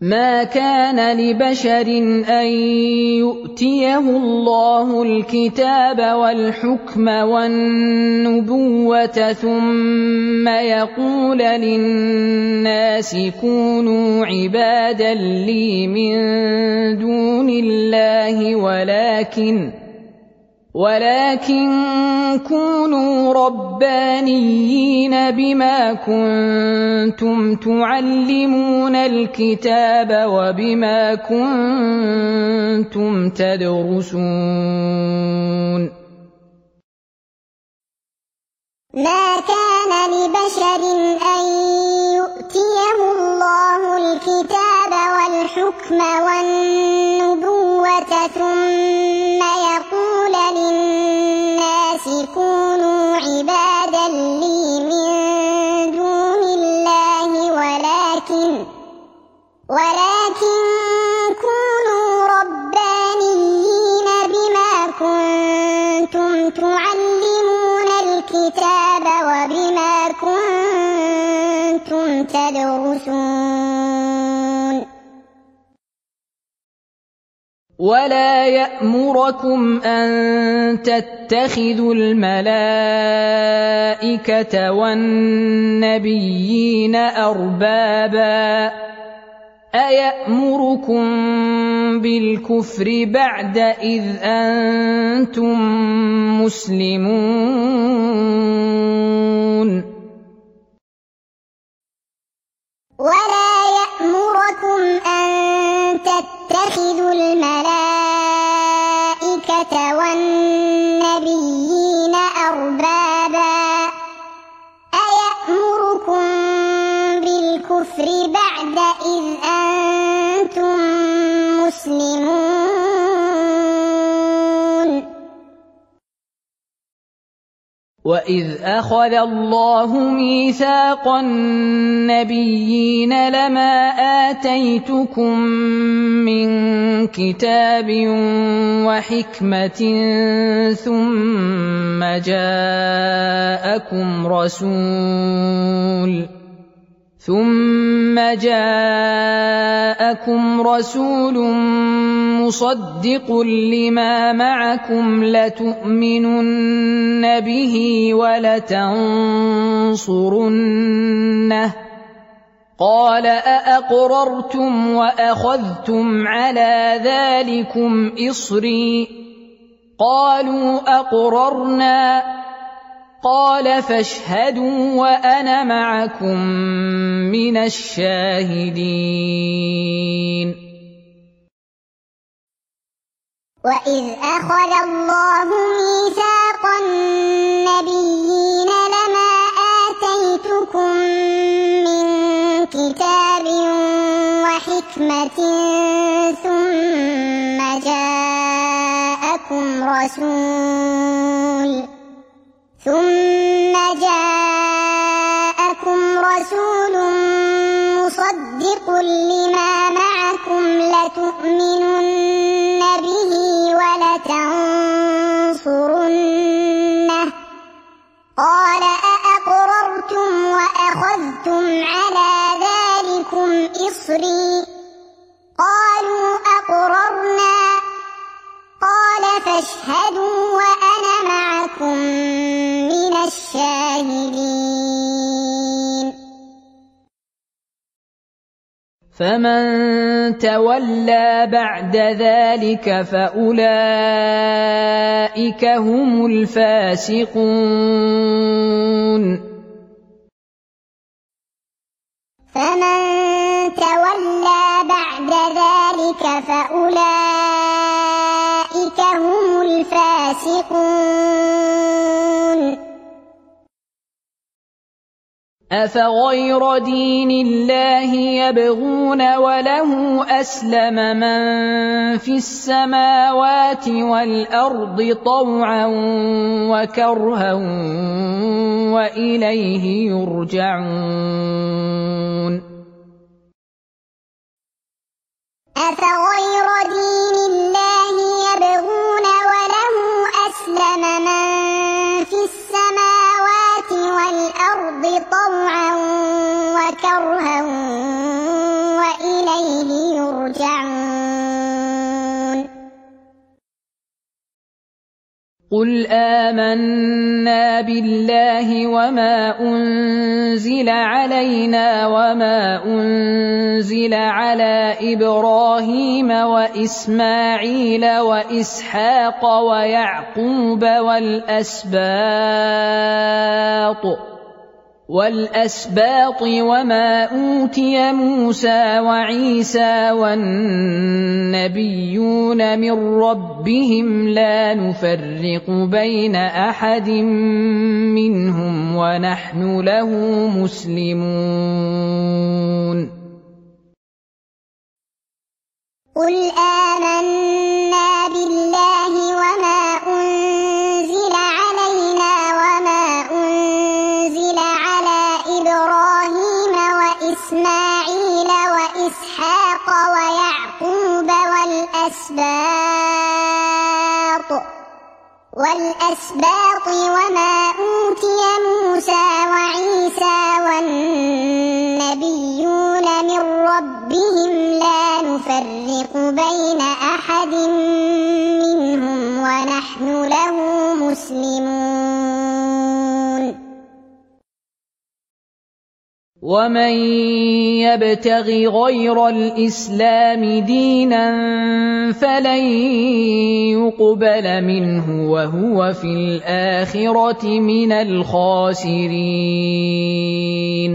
ما كان لبشر أن يؤتيه الله الكتاب والحكم والنبوة ثم يقول للناس كونوا عبادا لي من دون الله ولكن ولكن كونوا ربانيين بما كنتم تعلمون الكتاب وبما كنتم تدرسون. ما كان لبشر أن يؤتيه الله الكتاب والحكم والنبوة ثم يقول للناس كونوا عبادا لي من دون الله ولكن ولكن كونوا ربانيين بما كنتم تعلمون الكتاب وبما كنتم تدرسون. ولا يأمركم أن تتخذوا الملائكة والنبيين أربابا أيأمركم بالكفر بعد إذ أنتم مسلمون. ولا يأمركم أن تتخذوا الملائكة والنبيين أربابا أيأمركم بالكفر بعد إذ أنتم مسلمون. وإذ أخذ الله ميثاق النبيين لما آتيتكم من كتاب وحكمة ثم جاءكم رسول ثم جاءكم رسول مصدق لما معكم لتؤمنن به ولتنصرنه قال أأقررتم وأخذتم على ذلكم إصري قالوا أقررنا قال فاشهدوا وأنا معكم من الشاهدين. وإذ أخذ الله ميثاق النبيين لما آتيتكم من كتاب وحكمة ثم جاءكم رسول ثم جاءكم رسول مصدق لما معكم لتؤمنن به ولتنصرنه قال أأقررتم وأخذتم على ذلكم إصري قالوا أقررنا قال فاشهدوا وأنا معكم من الشاهدين. فمن تولى بعد ذلك فأولئك هم الفاسقون. فمن تولى بعد ذلك فأولئك هم الفاسقون. أفغير دين الله يبغون وله أسلم من في السماوات والأرض طوعا وكرها وإليه يرجعون. أفغير دين الله يبغون وله أسلم من في السماوات والأرض طوعا وكرها وإليه قُلْ آمَنَّا بِاللَّهِ وَمَا أُنزِلَ عَلَيْنَا وَمَا أُنزِلَ عَلَى إِبْرَاهِيمَ وَإِسْمَاعِيلَ وَإِسْحَاقَ وَيَعْقُوبَ وَالْأَسْبَاطِ وَالْأَسْبَاطِ وَمَا أُوتِيَ مُوسَى وَعِيسَى وَالنَّبِيُّونَ مِن رَّبِّهِمْ لَا نُفَرِّقُ بَيْنَ أَحَدٍ مِّنْهُمْ وَنَحْنُ لَهُ مُسْلِمُونَ قُلْ آمَنَّا بِاللَّهِ وَمَا أُنزِلَ عَلَيْنَا وَمَا أُنزِلَ عَلَى إِبْرَاهِيمَ وَإِسْمَاعِيلَ وَإِسْحَاقَ وَيَعْقُوبَ وَالْأَسْبَاطِ وَالْأَسْبَاطِ وَمَا أُوتِيَ مُوسَى وَعِيسَى وَالنَّبِيُّونَ مِن رَّبِّهِمْ لَا نُفَرِّقُ بَيْنَ أَحَدٍ مِّنْهُمْ وَنَحْنُ لَهُ مُسْلِمُونَ وَمَن يَبْتَغِ غَيْرَ الْإِسْلَامِ دِينًا فَلَن يُقْبَلَ مِنْهُ وَهُوَ فِي الْآخِرَةِ مِنَ الْخَاسِرِينَ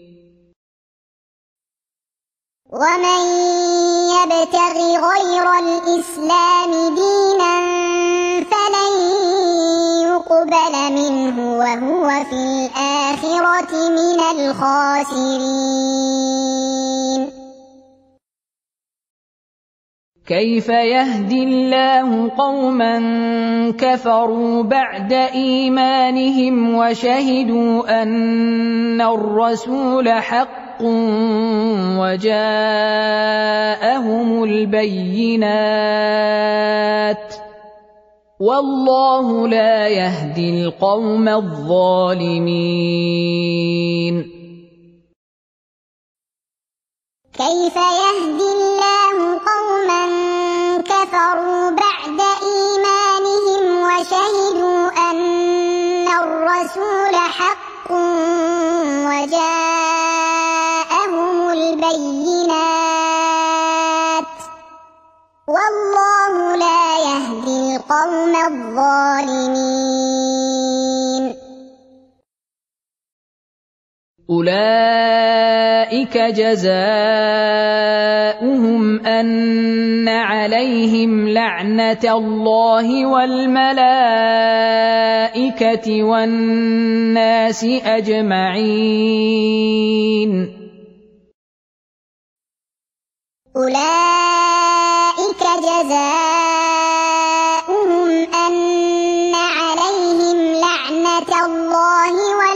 وَمَن يَبْتَغِ غَيْرَ الْإِسْلَامِ دِينًا فَلَن يُقْبَلَ مِنْهُ وَهُوَ في الْآخِرَةِ مِنَ الْخَاسِرِينَ كيف يهدي الله قوما كفروا بعد إيمانهم وشهدوا أن الرسول حق وجاءهم البينات والله لا يهدي القوم الظالمين كيف يهدي الله قوما كفروا بعد إيمانهم وشهدوا أن الرسول حق وجاءهم البينات والله لا يهدي القوم الظالمين أولئك جزاؤهم أن عليهم لعنة الله والملائكة والناس أجمعين أولئك جزاؤهم أن عليهم لعنة الله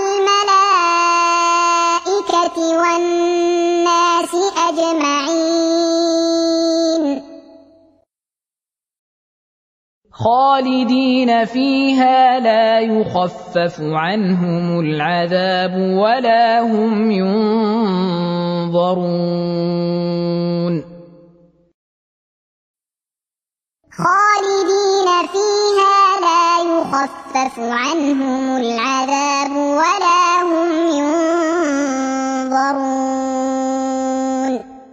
والملائكة والناس أجمعين خالدين فيها لا يخفف عنهم العذاب ولا هم ينظرون خالدين فيها لا يخفف عنهم العذاب ولا هم ينظرون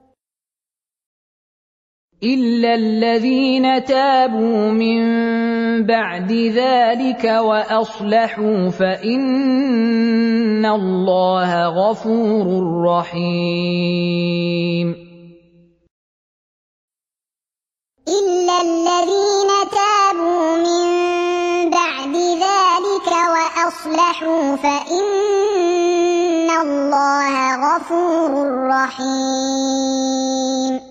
إلا الذين تابوا من بعد ذلك وأصلحوا فإن الله غفور رحيم إلا الذين تابوا من بعد ذلك وأصلحوا فإن الله غفور رحيم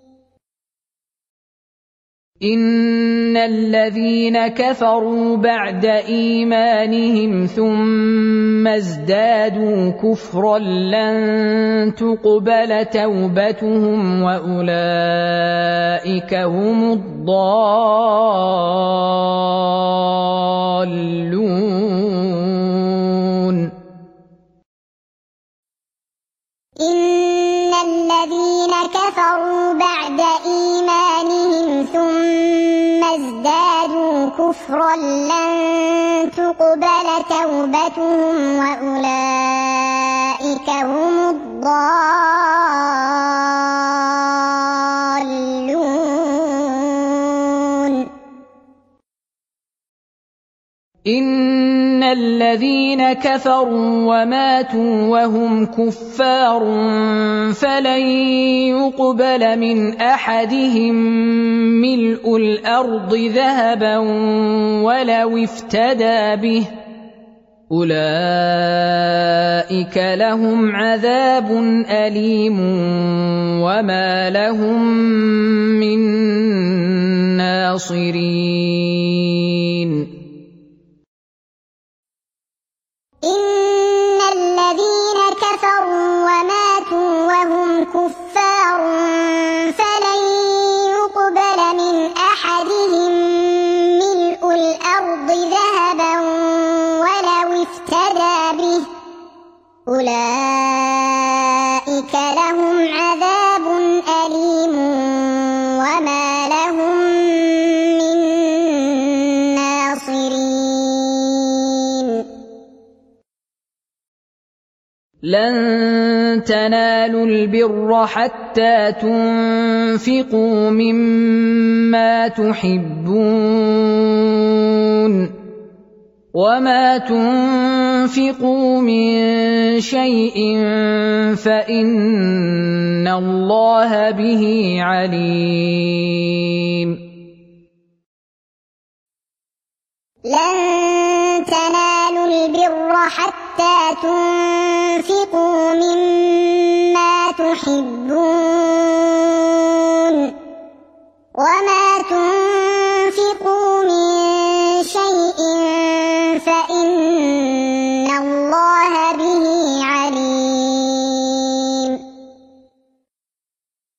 إن الذين كفروا بعد إيمانهم ثم ازدادوا كفرا لن تقبل توبتهم وأولئك هم الضالون إن الذين كفروا بعد إيمانهم ثم ازدادوا كفرا لن تقبل توبتهم وأولئك هم الضالون. إن الذين كفروا وماتوا وهم كفار فلن يقبل من أحدهم ملء الأرض ذهبا ولو افتدى به أولئك لهم عذاب أليم وما لهم من ناصرين. إن الذين كفروا وماتوا وهم كفار فلن يقبل من أحدهم ملء الأرض ذهبا ولو افتدى به أولئك لهم عذاب أليم وما لهم من ناصرين. لن تنالوا البر حتى تنفقوا مما تحبون وما تنفقوا من شيء فإن الله به عليم. لن تنالوا البر حتى تنفقوا مما تحبون وما